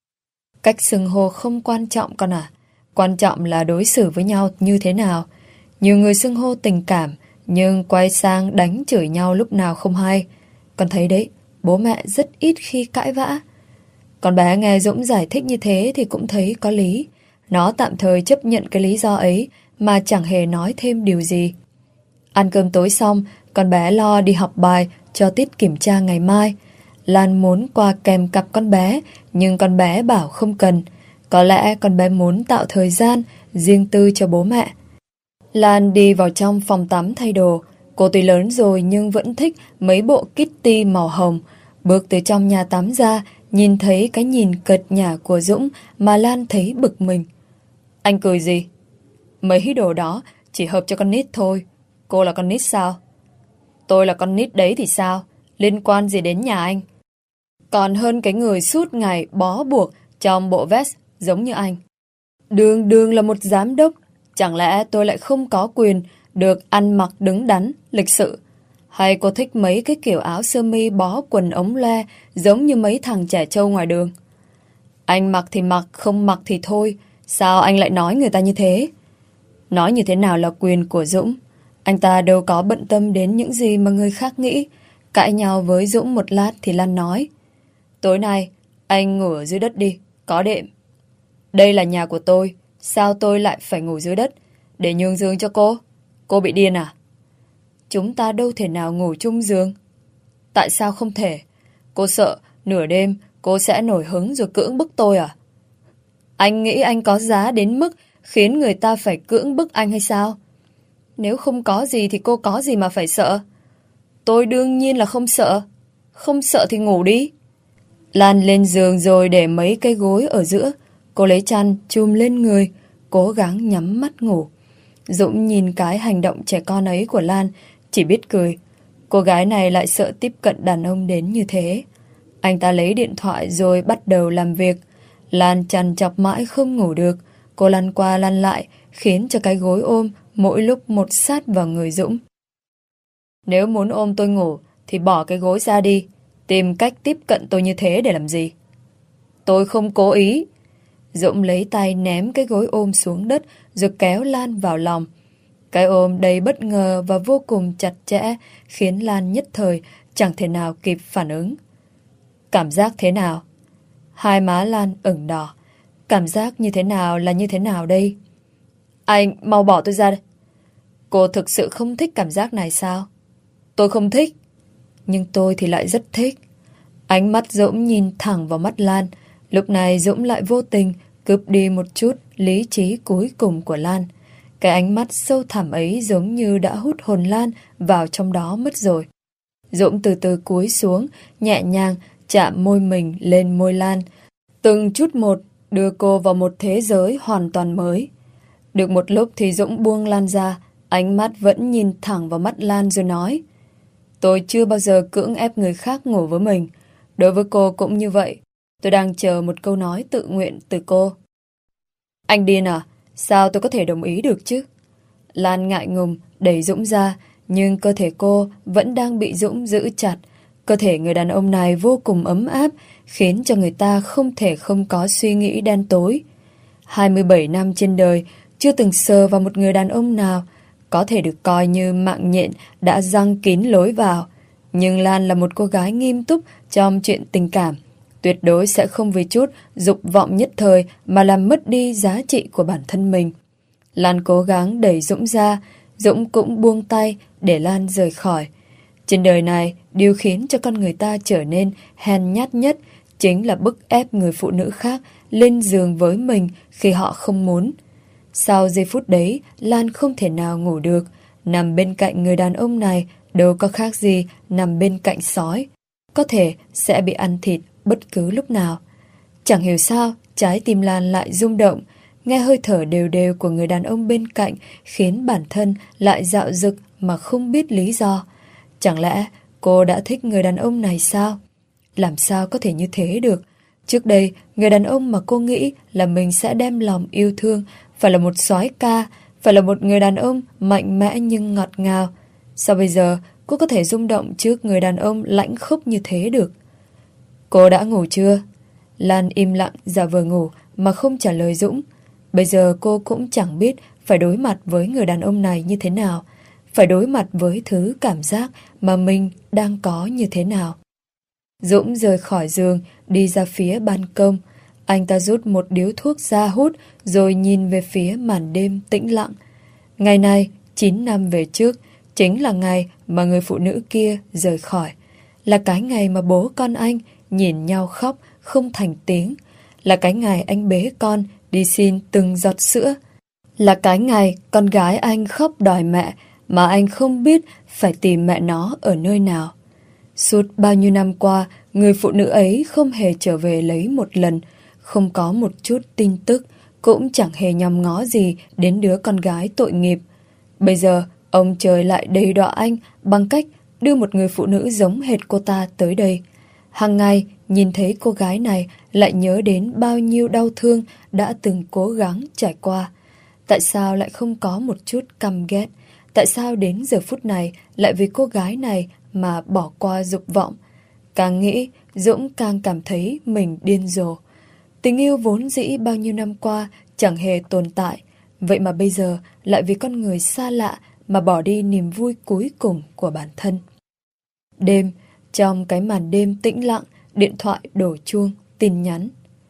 Cách xưng hô không quan trọng con à. Quan trọng là đối xử với nhau như thế nào. Nhiều người xưng hô tình cảm nhưng quay sang đánh chửi nhau lúc nào không hay. Con thấy đấy, bố mẹ rất ít khi cãi vã. Con bé nghe Dũng giải thích như thế thì cũng thấy có lý. Nó tạm thời chấp nhận cái lý do ấy mà chẳng hề nói thêm điều gì. Ăn cơm tối xong, con bé lo đi học bài cho tiết kiểm tra ngày mai. Lan muốn qua kèm cặp con bé, nhưng con bé bảo không cần. Có lẽ con bé muốn tạo thời gian riêng tư cho bố mẹ. Lan đi vào trong phòng tắm thay đồ. Cô tuy lớn rồi nhưng vẫn thích mấy bộ kitty màu hồng. Bước từ trong nhà tắm ra, nhìn thấy cái nhìn cợt nhả của Dũng mà Lan thấy bực mình. Anh cười gì? Mấy đồ đó chỉ hợp cho con nít thôi. Cô là con nít sao? Tôi là con nít đấy thì sao? Liên quan gì đến nhà anh? Còn hơn cái người suốt ngày bó buộc trong bộ vest giống như anh. Đường là một giám đốc. Chẳng lẽ tôi lại không có quyền được ăn mặc đứng đắn, lịch sự? Hay cô thích mấy cái kiểu áo sơ mi bó quần ống loe giống như mấy thằng trẻ trâu ngoài đường? Anh mặc thì mặc, không mặc thì thôi. Sao anh lại nói người ta như thế? Nói như thế nào là quyền của Dũng. Anh ta đâu có bận tâm đến những gì mà người khác nghĩ. Cãi nhau với Dũng một lát thì Lan nói. Tối nay, anh ngủ ở dưới đất đi, có đệm. Đây là nhà của tôi, sao tôi lại phải ngủ dưới đất? Để nhường giường cho cô? Cô bị điên à? Chúng ta đâu thể nào ngủ chung giường. Tại sao không thể? Cô sợ nửa đêm cô sẽ nổi hứng rồi cưỡng bức tôi à? Anh nghĩ anh có giá đến mức khiến người ta phải cưỡng bức anh hay sao? Nếu không có gì thì cô có gì mà phải sợ? Tôi đương nhiên là không sợ. Không sợ thì ngủ đi. Lan lên giường rồi để mấy cái gối ở giữa. Cô lấy chăn chùm lên người, cố gắng nhắm mắt ngủ. Dũng nhìn cái hành động trẻ con ấy của Lan, chỉ biết cười. Cô gái này lại sợ tiếp cận đàn ông đến như thế. Anh ta lấy điện thoại rồi bắt đầu làm việc. Lan trằn trọc mãi không ngủ được. Cô lăn qua lăn lại, khiến cho cái gối ôm mỗi lúc một sát vào người Dũng. Nếu muốn ôm tôi ngủ thì bỏ cái gối ra đi. Tìm cách tiếp cận tôi như thế để làm gì? Tôi không cố ý. Dũng lấy tay ném cái gối ôm xuống đất rồi kéo Lan vào lòng. Cái ôm đầy bất ngờ và vô cùng chặt chẽ khiến Lan nhất thời chẳng thể nào kịp phản ứng. Cảm giác thế nào? Hai má Lan ửng đỏ. Cảm giác như thế nào là như thế nào đây? Anh mau bỏ tôi ra đây. Cô thực sự không thích cảm giác này sao? Tôi không thích. Nhưng tôi thì lại rất thích. Ánh mắt Dũng nhìn thẳng vào mắt Lan. Lúc này Dũng lại vô tình cướp đi một chút lý trí cuối cùng của Lan. Cái ánh mắt sâu thẳm ấy giống như đã hút hồn Lan vào trong đó mất rồi. Dũng từ từ cúi xuống, nhẹ nhàng chạm môi mình lên môi Lan. Từng chút một đưa cô vào một thế giới hoàn toàn mới. Được một lúc thì Dũng buông Lan ra, ánh mắt vẫn nhìn thẳng vào mắt Lan rồi nói: tôi chưa bao giờ cưỡng ép người khác ngủ với mình. Đối với cô cũng như vậy. Tôi đang chờ một câu nói tự nguyện từ cô. Anh điên à? Sao tôi có thể đồng ý được chứ? Lan ngại ngùng đẩy Dũng ra, nhưng cơ thể cô vẫn đang bị Dũng giữ chặt. Cơ thể người đàn ông này vô cùng ấm áp, khiến cho người ta không thể không có suy nghĩ đen tối. 27 năm trên đời, chưa từng sờ vào một người đàn ông nào có thể được coi như mạng nhện đã giăng kín lối vào. Nhưng Lan là một cô gái nghiêm túc trong chuyện tình cảm, tuyệt đối sẽ không vì chút dục vọng nhất thời mà làm mất đi giá trị của bản thân mình. Lan cố gắng đẩy Dũng ra, Dũng cũng buông tay để Lan rời khỏi. Trên đời này, điều khiến cho con người ta trở nên hèn nhát nhất chính là bức ép người phụ nữ khác lên giường với mình khi họ không muốn. Sau giây phút đấy, Lan không thể nào ngủ được. Nằm bên cạnh người đàn ông này đâu có khác gì nằm bên cạnh sói. Có thể sẽ bị ăn thịt bất cứ lúc nào. Chẳng hiểu sao, trái tim Lan lại rung động. Nghe hơi thở đều đều của người đàn ông bên cạnh khiến bản thân lại dạo dực mà không biết lý do. Chẳng lẽ cô đã thích người đàn ông này sao? Làm sao có thể như thế được? Trước đây, người đàn ông mà cô nghĩ là mình sẽ đem lòng yêu thương phải là một soái ca, phải là một người đàn ông mạnh mẽ nhưng ngọt ngào. Sao bây giờ cô có thể rung động trước người đàn ông lãnh khốc như thế được? Cô đã ngủ chưa? Lan im lặng giả vờ ngủ mà không trả lời Dũng. Bây giờ cô cũng chẳng biết phải đối mặt với người đàn ông này như thế nào, phải đối mặt với thứ cảm giác mà mình đang có như thế nào. Dũng rời khỏi giường, đi ra phía ban công. Anh ta rút một điếu thuốc ra hút rồi nhìn về phía màn đêm tĩnh lặng. Ngày này, 9 năm về trước, chính là ngày mà người phụ nữ kia rời khỏi. Là cái ngày mà bố con anh nhìn nhau khóc không thành tiếng. Là cái ngày anh bế con đi xin từng giọt sữa. Là cái ngày con gái anh khóc đòi mẹ mà anh không biết phải tìm mẹ nó ở nơi nào. Suốt bao nhiêu năm qua, người phụ nữ ấy không hề trở về lấy một lần, không có một chút tin tức, cũng chẳng hề nhòm ngó gì đến đứa con gái tội nghiệp. Bây giờ, ông trời lại đầy đọa anh bằng cách đưa một người phụ nữ giống hệt cô ta tới đây. Hàng ngày, nhìn thấy cô gái này lại nhớ đến bao nhiêu đau thương đã từng cố gắng trải qua. Tại sao lại không có một chút căm ghét? Tại sao đến giờ phút này lại vì cô gái này mà bỏ qua dục vọng? Càng nghĩ, Dũng càng cảm thấy mình điên rồ. Tình yêu vốn dĩ bao nhiêu năm qua chẳng hề tồn tại, vậy mà bây giờ lại vì con người xa lạ mà bỏ đi niềm vui cuối cùng của bản thân. Đêm, trong cái màn đêm tĩnh lặng, điện thoại đổ chuông, tin nhắn.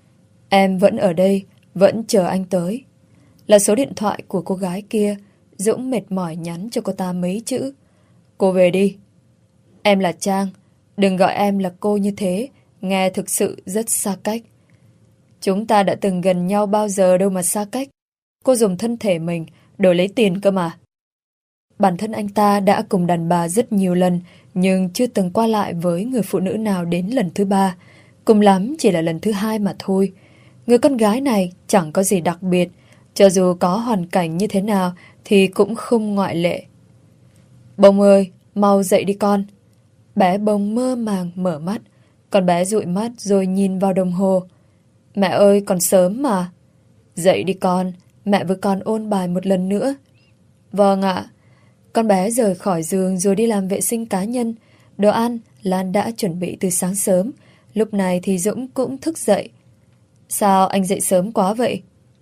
Em vẫn ở đây, vẫn chờ anh tới. Là số điện thoại của cô gái kia. Dũng mệt mỏi nhắn cho cô ta mấy chữ. Cô về đi. Em là Trang, đừng gọi em là cô như thế, nghe thực sự rất xa cách. Chúng ta đã từng gần nhau bao giờ đâu mà xa cách. Cô dùng thân thể mình đổi lấy tiền cơ mà. Bản thân anh ta đã cùng đàn bà rất nhiều lần, nhưng chưa từng qua lại với người phụ nữ nào đến lần thứ 3. Cùng lắm chỉ là lần thứ 2 mà thôi. Người con gái này chẳng có gì đặc biệt, cho dù có hoàn cảnh như thế nào thì cũng không ngoại lệ. Bông ơi, mau dậy đi con. Bé Bông mơ màng mở mắt. Con bé dụi mắt rồi nhìn vào đồng hồ. Mẹ ơi, còn sớm mà. Dậy đi con, mẹ với con ôn bài một lần nữa. Vâng ạ. Con bé rời khỏi giường rồi đi làm vệ sinh cá nhân. Đồ ăn Lan đã chuẩn bị từ sáng sớm. Lúc này thì Dũng cũng thức dậy. Sao anh dậy sớm quá vậy?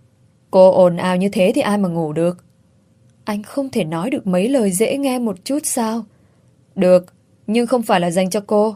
Cô ồn ào như thế thì ai mà ngủ được? Anh không thể nói được mấy lời dễ nghe một chút sao? Được, nhưng không phải là dành cho cô.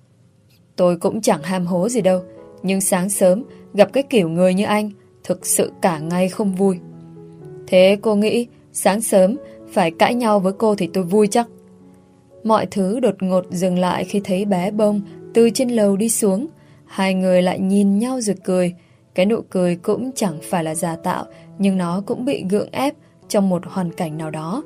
Tôi cũng chẳng ham hố gì đâu, nhưng sáng sớm gặp cái kiểu người như anh thực sự cả ngày không vui. Thế cô nghĩ sáng sớm phải cãi nhau với cô thì tôi vui chắc? Mọi thứ đột ngột dừng lại khi thấy bé Bông từ trên lầu đi xuống. Hai người lại nhìn nhau rồi cười. Cái nụ cười cũng chẳng phải là giả tạo, nhưng nó cũng bị gượng ép trong một hoàn cảnh nào đó.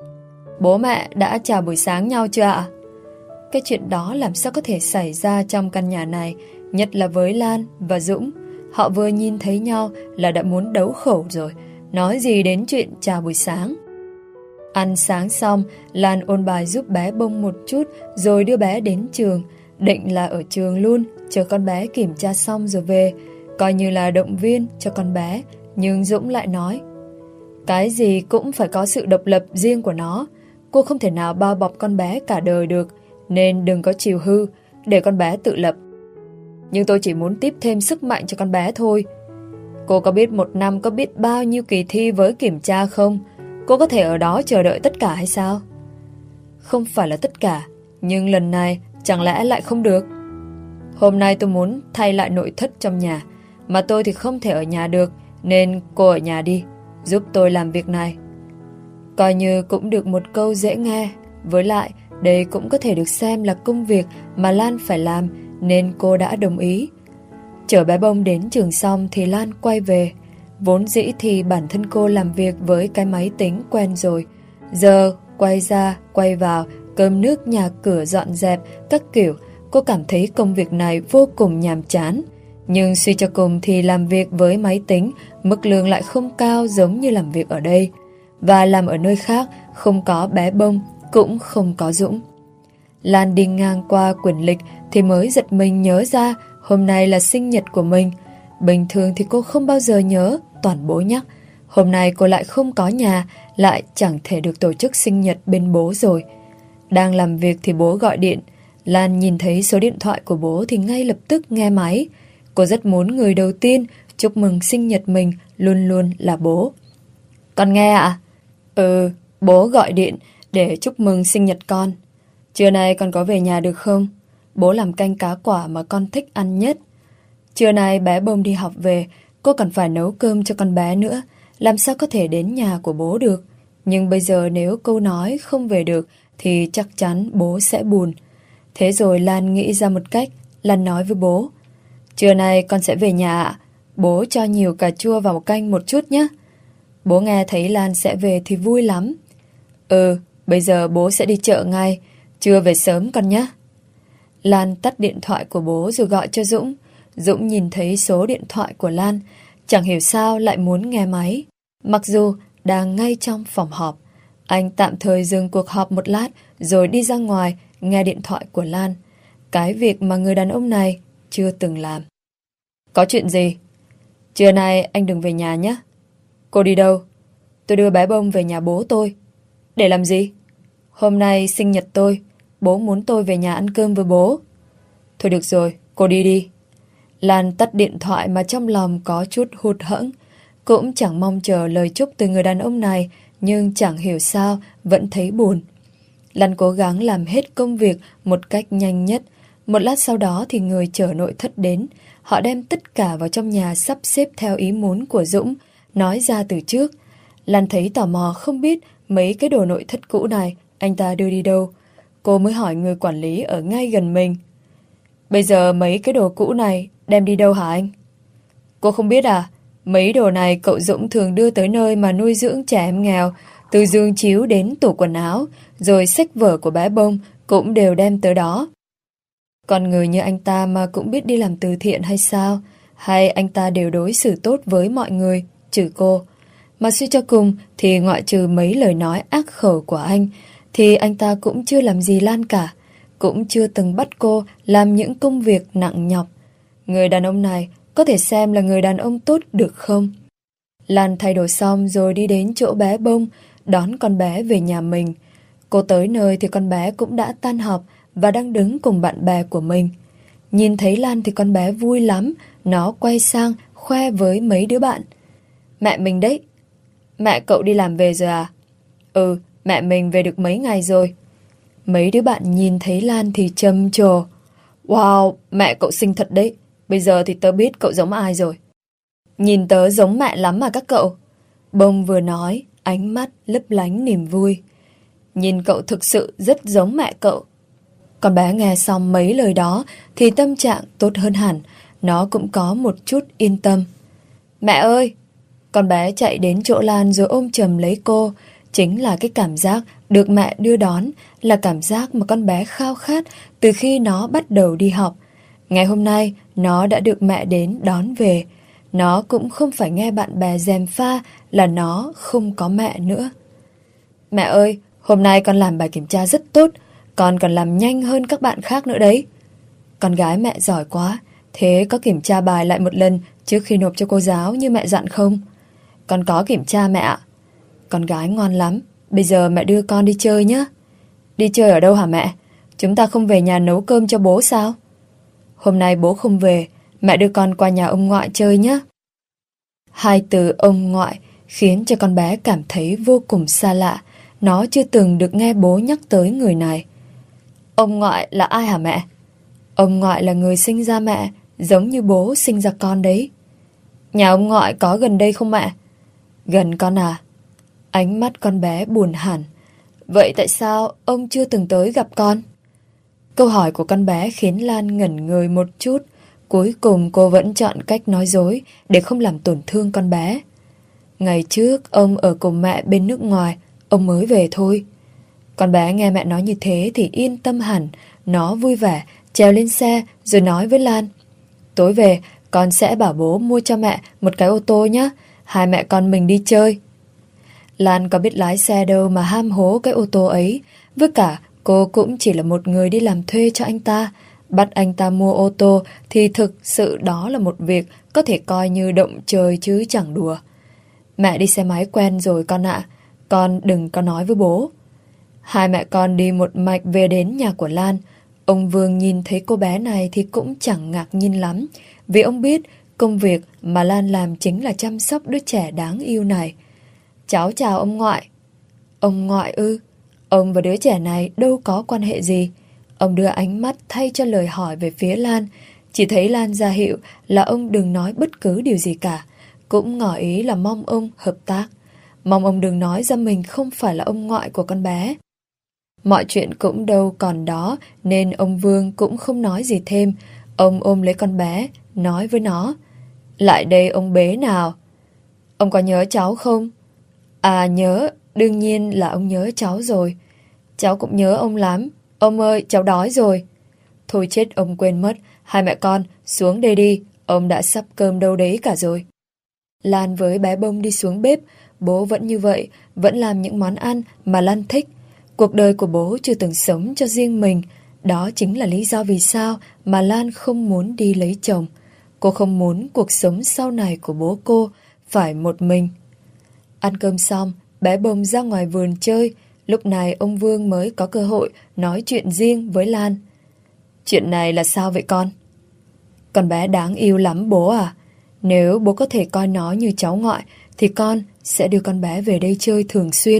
Bố mẹ đã chào buổi sáng nhau chưa ạ? Cái chuyện đó làm sao có thể xảy ra trong căn nhà này, nhất là với Lan và Dũng. Họ vừa nhìn thấy nhau là đã muốn đấu khẩu rồi, nói gì đến chuyện chào buổi sáng. Ăn sáng xong, Lan ôn bài giúp bé Bông một chút rồi đưa bé đến trường. Định là ở trường luôn, chờ con bé kiểm tra xong rồi về, coi như là động viên cho con bé. Nhưng Dũng lại nói, cái gì cũng phải có sự độc lập riêng của nó. Cô không thể nào bao bọc con bé cả đời được, nên đừng có chiều hư, để con bé tự lập. Nhưng tôi chỉ muốn tiếp thêm sức mạnh cho con bé thôi. Cô có biết một năm có biết bao nhiêu kỳ thi với kiểm tra không? Cô có thể ở đó chờ đợi tất cả hay sao? Không phải là tất cả, nhưng lần này chẳng lẽ lại không được? Hôm nay tôi muốn thay lại nội thất trong nhà, mà tôi thì không thể ở nhà được, nên cô ở nhà đi, giúp tôi làm việc này. Coi như cũng được một câu dễ nghe. Với lại, đây cũng có thể được xem là công việc mà Lan phải làm, nên cô đã đồng ý. Chở bé Bông đến trường xong thì Lan quay về. Vốn dĩ thì bản thân cô làm việc với cái máy tính quen rồi. Giờ quay ra, quay vào, cơm nước nhà cửa dọn dẹp, các kiểu, cô cảm thấy công việc này vô cùng nhàm chán. Nhưng suy cho cùng thì làm việc với máy tính, mức lương lại không cao giống như làm việc ở đây. Và làm ở nơi khác, không có bé Bông, cũng không có Dũng. Lan đi ngang qua quyển lịch thì mới giật mình nhớ ra hôm nay là sinh nhật của mình. Bình thường thì cô không bao giờ nhớ, toàn bố nhắc. Hôm nay cô lại không có nhà, lại chẳng thể được tổ chức sinh nhật bên bố rồi. Đang làm việc thì bố gọi điện. Lan nhìn thấy số điện thoại của bố thì ngay lập tức nghe máy. Cô rất muốn người đầu tiên chúc mừng sinh nhật mình luôn luôn là bố. Con nghe ạ? Ừ, bố gọi điện để chúc mừng sinh nhật con. Trưa nay con có về nhà được không? Bố làm canh cá quả mà con thích ăn nhất. Trưa nay bé Bông đi học về, cô còn phải nấu cơm cho con bé nữa, làm sao có thể đến nhà của bố được. Nhưng bây giờ nếu cô nói không về được thì chắc chắn bố sẽ buồn. Thế rồi Lan nghĩ ra một cách. Lan nói với bố, trưa nay con sẽ về nhà ạ. Bố cho nhiều cà chua vào canh một chút nhé. Bố nghe thấy Lan sẽ về thì vui lắm. Ừ, bây giờ bố sẽ đi chợ ngay, trưa về sớm con nhé. Lan tắt điện thoại của bố rồi gọi cho Dũng. Dũng nhìn thấy số điện thoại của Lan, chẳng hiểu sao lại muốn nghe máy. Mặc dù đang ngay trong phòng họp, anh tạm thời dừng cuộc họp một lát rồi đi ra ngoài nghe điện thoại của Lan. Cái việc mà người đàn ông này chưa từng làm. Có chuyện gì? Trưa nay anh đừng về nhà nhé. Cô đi đâu? Tôi đưa bé Bông về nhà bố tôi. Để làm gì? Hôm nay sinh nhật tôi, bố muốn tôi về nhà ăn cơm với bố. Thôi được rồi, cô đi đi. Lan tắt điện thoại mà trong lòng có chút hụt hẫng. Cũng chẳng mong chờ lời chúc từ người đàn ông này, nhưng chẳng hiểu sao vẫn thấy buồn. Lan cố gắng làm hết công việc một cách nhanh nhất. Một lát sau đó thì người chở nội thất đến. Họ đem tất cả vào trong nhà sắp xếp theo ý muốn của Dũng, nói ra từ trước. Lan thấy tò mò không biết mấy cái đồ nội thất cũ này anh ta đưa đi đâu. Cô mới hỏi người quản lý ở ngay gần mình. Bây giờ mấy cái đồ cũ này đem đi đâu hả anh? Cô không biết à? Mấy đồ này cậu Dũng thường đưa tới nơi mà nuôi dưỡng trẻ em nghèo, từ giường chiếu đến tủ quần áo, rồi sách vở của bé Bông cũng đều đem tới đó. Con người như anh ta mà cũng biết đi làm từ thiện hay sao? Hay anh ta đều đối xử tốt với mọi người, trừ cô? Mà suy cho cùng thì ngoại trừ mấy lời nói ác khẩu của anh, thì anh ta cũng chưa làm gì Lan cả, cũng chưa từng bắt cô làm những công việc nặng nhọc. Người đàn ông này có thể xem là người đàn ông tốt được không? Lan thay đồ xong rồi đi đến chỗ bé Bông, đón con bé về nhà mình. Cô tới nơi thì con bé cũng đã tan học và đang đứng cùng bạn bè của mình. Nhìn thấy Lan thì con bé vui lắm, nó quay sang khoe với mấy đứa bạn. Mẹ mình đấy. Mẹ cậu đi làm về rồi à? Ừ, mẹ mình về được mấy ngày rồi. Mấy đứa bạn nhìn thấy Lan thì trầm trồ. Wow, mẹ cậu xinh thật đấy. Bây giờ thì tớ biết cậu giống ai rồi. Nhìn tớ giống mẹ lắm mà các cậu. Bông vừa nói, ánh mắt lấp lánh niềm vui. Nhìn cậu thực sự rất giống mẹ cậu. Con bé nghe xong mấy lời đó thì tâm trạng tốt hơn hẳn. Nó cũng có một chút yên tâm. Mẹ ơi! Con bé chạy đến chỗ Lan rồi ôm chầm lấy cô. Chính là cái cảm giác được mẹ đưa đón, là cảm giác mà con bé khao khát từ khi nó bắt đầu đi học. Ngày hôm nay, nó đã được mẹ đến đón về. nó cũng không phải nghe bạn bè gièm pha là nó không có mẹ nữa. Mẹ ơi, hôm nay con làm bài kiểm tra rất tốt, con còn làm nhanh hơn các bạn khác nữa đấy. Con gái mẹ giỏi quá, thế có kiểm tra bài lại một lần trước khi nộp cho cô giáo như mẹ dặn không? Con có kiểm tra mẹ ạ. Con gái ngoan lắm, bây giờ mẹ đưa con đi chơi nhé. Đi chơi ở đâu hả mẹ? Chúng ta không về nhà nấu cơm cho bố sao? Hôm nay bố không về, mẹ đưa con qua nhà ông ngoại chơi nhé. Hai từ ông ngoại khiến cho con bé cảm thấy vô cùng xa lạ. Nó chưa từng được nghe bố nhắc tới người này. Ông ngoại là ai hả mẹ? Ông ngoại là người sinh ra mẹ, giống như bố sinh ra con đấy. Nhà ông ngoại có gần đây không mẹ? Gần con à? Ánh mắt con bé buồn hẳn. Vậy tại sao ông chưa từng tới gặp con? Câu hỏi của con bé khiến Lan ngẩn người một chút. Cuối cùng cô vẫn chọn cách nói dối để không làm tổn thương con bé. Ngày trước ông ở cùng mẹ bên nước ngoài, ông mới về thôi. Con bé nghe mẹ nói như thế thì yên tâm hẳn. Nó vui vẻ trèo lên xe rồi nói với Lan: tối về con sẽ bảo bố mua cho mẹ một cái ô tô nhé. Hai mẹ con mình đi chơi. Lan có biết lái xe đâu mà ham hố cái ô tô ấy. Với cả cô cũng chỉ là một người đi làm thuê cho anh ta. Bắt anh ta mua ô tô thì thực sự đó là một việc có thể coi như động trời chứ chẳng đùa. Mẹ đi xe máy quen rồi con ạ. Con đừng có nói với bố. Hai mẹ con đi một mạch về đến nhà của Lan. Ông Vương nhìn thấy cô bé này thì cũng chẳng ngạc nhiên lắm, vì ông biết công việc mà Lan làm chính là chăm sóc đứa trẻ đáng yêu này. Cháu chào ông ngoại. Ông ngoại ư? Ông và đứa trẻ này đâu có quan hệ gì. Ông đưa ánh mắt thay cho lời hỏi về phía Lan. Chỉ thấy Lan ra hiệu là ông đừng nói bất cứ điều gì cả. Cũng ngỏ ý là mong ông hợp tác. Mong ông đừng nói ra mình không phải là ông ngoại của con bé. Mọi chuyện cũng đâu còn đó nên ông Vương cũng không nói gì thêm. Ông ôm lấy con bé, nói với nó: lại đây ông bế nào. Ông có nhớ cháu không? À nhớ, đương nhiên là ông nhớ cháu rồi. Cháu cũng nhớ ông lắm. Ông ơi, cháu đói rồi. Thôi chết, ông quên mất. Hai mẹ con xuống đây đi. Ông đã sắp cơm đâu đấy cả rồi. Lan với bé Bông đi xuống bếp. Bố vẫn như vậy, vẫn làm những món ăn mà Lan thích. Cuộc đời của bố chưa từng sống cho riêng mình. Đó chính là lý do vì sao mà Lan không muốn đi lấy chồng. Cô không muốn cuộc sống sau này của bố cô phải một mình. Ăn cơm xong, bé Bông ra ngoài vườn chơi. Lúc này ông Vương mới có cơ hội nói chuyện riêng với Lan. Chuyện này là sao vậy con? Con bé đáng yêu lắm bố à. Nếu bố có thể coi nó như cháu ngoại thì con sẽ đưa con bé về đây chơi thường xuyên.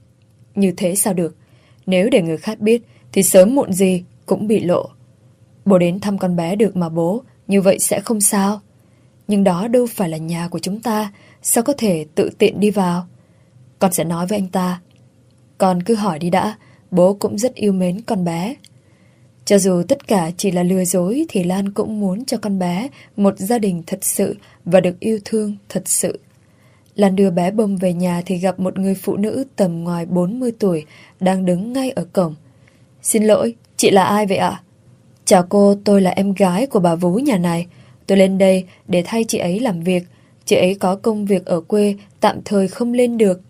Như thế sao được? Nếu để người khác biết thì sớm muộn gì cũng bị lộ. Bố đến thăm con bé được mà bố, như vậy sẽ không sao. Nhưng đó đâu phải là nhà của chúng ta, sao có thể tự tiện đi vào? Con sẽ nói với anh ta. Con cứ hỏi đi đã, bố cũng rất yêu mến con bé. Cho dù tất cả chỉ là lừa dối thì Lan cũng muốn cho con bé một gia đình thật sự và được yêu thương thật sự. Lan đưa bé Bông về nhà thì gặp một người phụ nữ tầm ngoài 40 tuổi đang đứng ngay ở cổng. Xin lỗi, chị là ai vậy ạ? Chào cô, tôi là em gái của bà vú nhà này. Tôi lên đây để thay chị ấy làm việc. Chị ấy có công việc ở quê, tạm thời không lên được.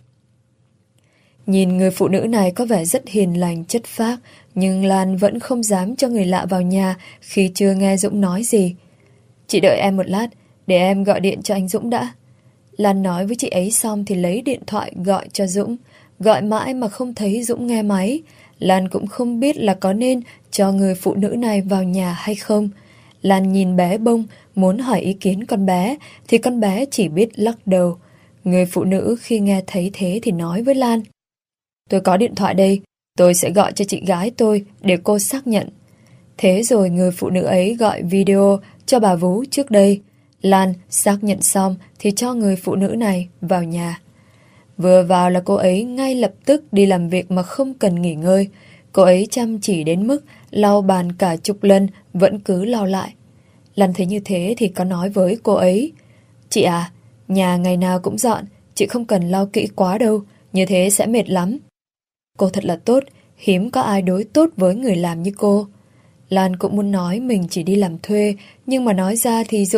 Nhìn người phụ nữ này có vẻ rất hiền lành, chất phác, nhưng Lan vẫn không dám cho người lạ vào nhà khi chưa nghe Dũng nói gì. Chị đợi em một lát, để em gọi điện cho anh Dũng đã. Lan nói với chị ấy xong thì lấy điện thoại gọi cho Dũng. Gọi mãi mà không thấy Dũng nghe máy. Lan cũng không biết là có nên cho người phụ nữ này vào nhà hay không. Lan nhìn bé Bông, muốn hỏi ý kiến con bé, thì con bé chỉ biết lắc đầu. Người phụ nữ khi nghe thấy thế thì nói với Lan. Tôi có điện thoại đây, tôi sẽ gọi cho chị gái tôi để cô xác nhận. Thế rồi người phụ nữ ấy gọi video cho bà vú trước đây. Lan xác nhận xong thì cho người phụ nữ này vào nhà. Vừa vào là cô ấy ngay lập tức đi làm việc mà không cần nghỉ ngơi. Cô ấy chăm chỉ đến mức lau bàn cả chục lần vẫn cứ lau lại. Lan thấy như thế thì có nói với cô ấy. Chị à, nhà ngày nào cũng dọn, chị không cần lau kỹ quá đâu, như thế sẽ mệt lắm. Cô thật là tốt, hiếm có ai đối tốt với người làm như cô. Lan cũng muốn nói mình chỉ đi làm thuê, nhưng mà nói ra thì Dũng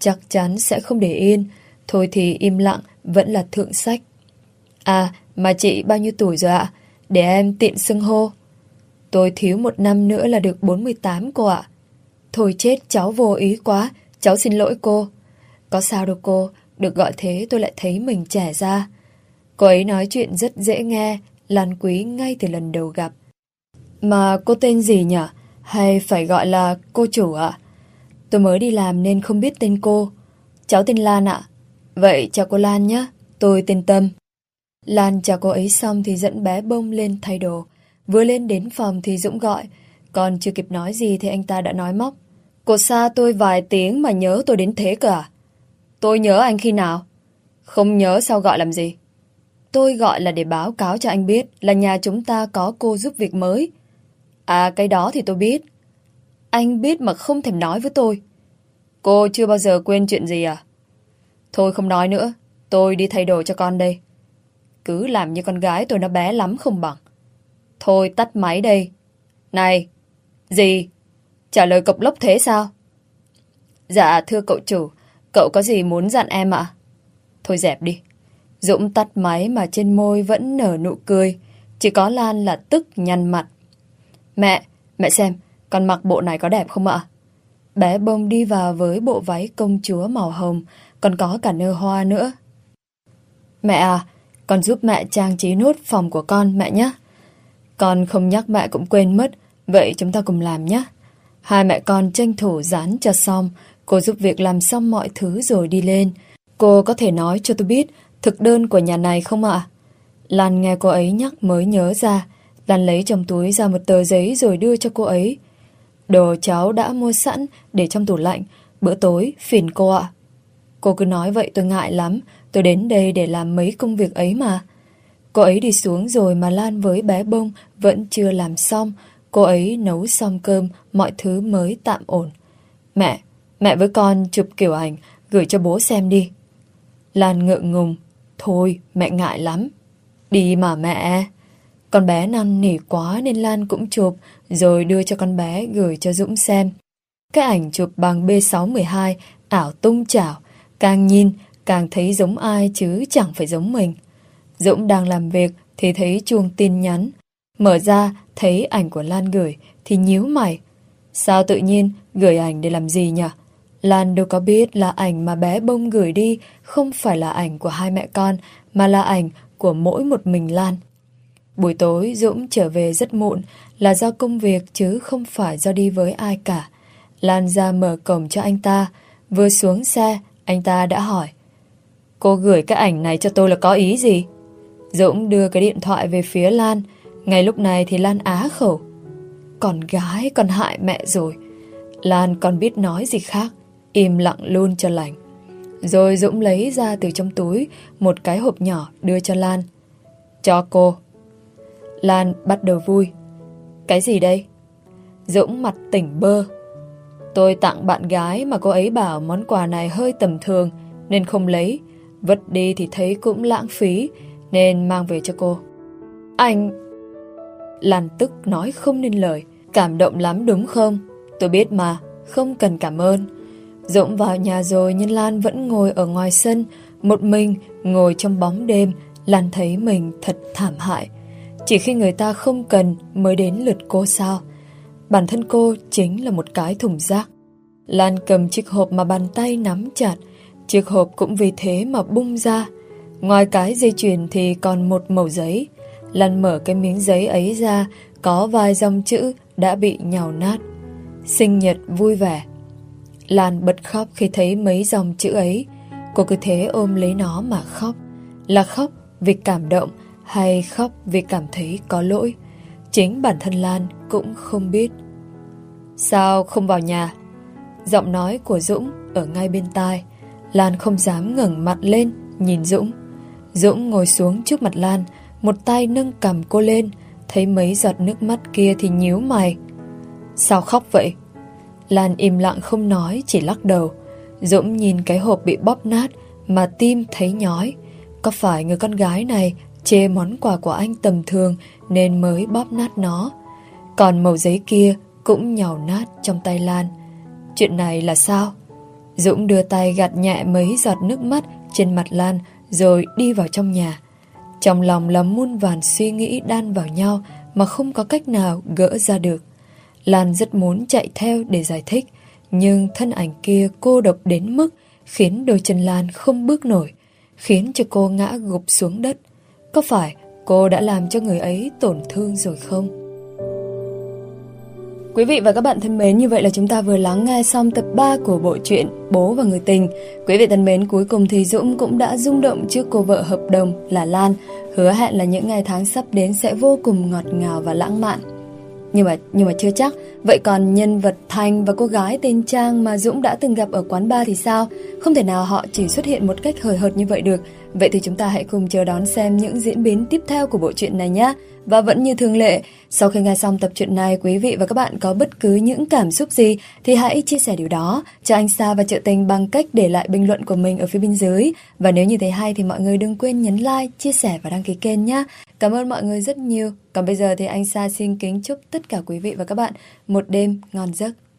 chắc chắn sẽ không để yên. Thôi thì im lặng vẫn là thượng sách. À, mà chị bao nhiêu tuổi rồi ạ? Để em tiện xưng hô. Tôi thiếu 1 năm nữa là được 48 cô ạ. Thôi chết, cháu vô ý quá. Cháu xin lỗi cô. Có sao đâu cô, được gọi thế tôi lại thấy mình trẻ ra. Cô ấy nói chuyện rất dễ nghe, Lan quý ngay từ lần đầu gặp. Mà cô tên gì nhỉ? Hay phải gọi là cô chủ ạ? Tôi mới đi làm nên không biết tên cô. Cháu tên Lan ạ. Vậy chào cô Lan nhé, tôi tên Tâm. Lan chào cô ấy xong thì dẫn bé Bông lên thay đồ. Vừa lên đến phòng thì Dũng gọi. Còn chưa kịp nói gì thì anh ta đã nói móc. Cô xa tôi vài tiếng mà nhớ tôi đến thế cơ à? Tôi nhớ anh khi nào? Không nhớ sao gọi làm gì? Tôi gọi là để báo cáo cho anh biết là nhà chúng ta có cô giúp việc mới. À, cái đó thì tôi biết. Anh biết mà không thèm nói với tôi. Cô chưa bao giờ quên chuyện gì à? Thôi không nói nữa, tôi đi thay đồ cho con đây. Cứ làm như con gái tôi nó bé lắm không bằng. Thôi tắt máy đây. Này, gì? Trả lời cộc lốc thế sao? Dạ thưa cậu chủ, cậu có gì muốn dặn em ạ? Thôi dẹp đi. Dũng tắt máy mà trên môi vẫn nở nụ cười. Chỉ có Lan là tức nhăn mặt. Mẹ xem, con mặc bộ này có đẹp không ạ? Bé Bông đi vào với bộ váy công chúa màu hồng, còn có cả nơ hoa nữa. Mẹ à, con giúp mẹ trang trí nốt phòng của con mẹ nhé. Con không nhắc mẹ cũng quên mất, vậy chúng ta cùng làm nhé. Hai mẹ con tranh thủ dán cho xong, cô giúp việc làm xong mọi thứ rồi đi lên. Cô có thể nói cho tôi biết thực đơn của nhà này không ạ? Lan nghe cô ấy nhắc mới nhớ ra. Lan lấy trong túi ra một tờ giấy rồi đưa cho cô ấy. Đồ cháu đã mua sẵn để trong tủ lạnh, bữa tối phiền cô ạ. Cô cứ nói vậy tôi ngại lắm, tôi đến đây để làm mấy công việc ấy mà. Cô ấy đi xuống rồi mà Lan với bé Bông vẫn chưa làm xong. Cô ấy nấu xong cơm, mọi thứ mới tạm ổn. Mẹ với con chụp kiểu ảnh, gửi cho bố xem đi. Lan ngượng ngùng. Thôi, mẹ ngại lắm. Đi mà mẹ. Con bé năn nỉ quá nên Lan cũng chụp, rồi đưa cho con bé gửi cho Dũng xem. Cái ảnh chụp bằng B612, ảo tung chảo. Càng nhìn, càng thấy giống ai chứ chẳng phải giống mình. Dũng đang làm việc thì thấy chuông tin nhắn. Mở ra, thấy ảnh của Lan gửi thì nhíu mày. Sao tự nhiên gửi ảnh để làm gì nhỉ? Lan đâu có biết là ảnh mà bé Bông gửi đi không phải là ảnh của hai mẹ con, mà là ảnh của mỗi một mình Lan. Buổi tối Dũng trở về rất muộn là do công việc chứ không phải do đi với ai cả. Lan ra mở cổng cho anh ta. Vừa xuống xe, anh ta đã hỏi. Cô gửi cái ảnh này cho tôi là có ý gì? Dũng đưa cái điện thoại về phía Lan. Ngay lúc này thì Lan á khẩu. Con gái con hại mẹ rồi. Lan còn biết nói gì khác, im lặng luôn cho lành. Rồi Dũng lấy ra từ trong túi một cái hộp nhỏ đưa cho Lan. Cho cô. Lan bắt đầu vui. Cái gì đây? Dũng mặt tỉnh bơ. Tôi tặng bạn gái mà cô ấy bảo món quà này hơi tầm thường nên không lấy. Vứt đi thì thấy cũng lãng phí nên mang về cho cô. Anh... Lan tức nói không nên lời. Cảm động lắm đúng không? Tôi biết mà, không cần cảm ơn. Dũng vào nhà rồi nhưng Lan vẫn ngồi ở ngoài sân, một mình ngồi trong bóng đêm. Lan thấy mình thật thảm hại. Chỉ khi người ta không cần mới đến lượt cô sao? Bản thân cô chính là một cái thùng rác. Lan cầm chiếc hộp mà bàn tay nắm chặt. Chiếc hộp cũng vì thế mà bung ra. Ngoài cái dây chuyền thì còn một mẩu giấy. Lan mở cái miếng giấy ấy ra, có vài dòng chữ đã bị nhàu nát. Sinh nhật vui vẻ. Lan bật khóc khi thấy mấy dòng chữ ấy. Cô cứ thế ôm lấy nó mà khóc. Là khóc vì cảm động hay khóc vì cảm thấy có lỗi? Chính bản thân Lan cũng không biết. Sao không vào nhà? Giọng nói của Dũng ở ngay bên tai. Lan không dám ngẩng mặt lên nhìn Dũng. Dũng ngồi xuống trước mặt Lan, một tay nâng cằm cô lên. Thấy mấy giọt nước mắt kia thì nhíu mày. Sao khóc vậy? Lan im lặng không nói, chỉ lắc đầu. Dũng nhìn cái hộp bị bóp nát mà tim thấy nhói. Có phải người con gái này chê món quà của anh tầm thường nên mới bóp nát nó? Còn mẩu giấy kia cũng nhàu nát trong tay Lan. Chuyện này là sao? Dũng đưa tay gạt nhẹ mấy giọt nước mắt trên mặt Lan rồi đi vào trong nhà. Trong lòng là muôn vàn suy nghĩ đan vào nhau mà không có cách nào gỡ ra được. Lan rất muốn chạy theo để giải thích, nhưng thân ảnh kia cô độc đến mức khiến đôi chân Lan không bước nổi, khiến cho cô ngã gục xuống đất. Có phải cô đã làm cho người ấy tổn thương rồi không? Quý vị và các bạn thân mến, như vậy là chúng ta vừa lắng nghe xong tập 3 của bộ truyện Bố và Người Tình. Quý vị thân mến, cuối cùng thì Dũng cũng đã rung động trước cô vợ hợp đồng là Lan, hứa hẹn là những ngày tháng sắp đến sẽ vô cùng ngọt ngào và lãng mạn. Nhưng mà chưa chắc. Vậy còn nhân vật Thành và cô gái tên Trang mà Dũng đã từng gặp ở quán bar thì sao? Không thể nào họ chỉ xuất hiện một cách hời hợt như vậy được. Vậy thì chúng ta hãy cùng chờ đón xem những diễn biến tiếp theo của bộ truyện này nhé. Và vẫn như thường lệ, sau khi nghe xong tập truyện này, quý vị và các bạn có bất cứ những cảm xúc gì thì hãy chia sẻ điều đó cho anh Sa và Trợ Tình bằng cách để lại bình luận của mình ở phía bên dưới. Và nếu như thấy hay thì mọi người đừng quên nhấn like, chia sẻ và đăng ký kênh nhé. Cảm ơn mọi người rất nhiều. Còn bây giờ thì anh Sa xin kính chúc tất cả quý vị và các bạn một đêm ngon giấc.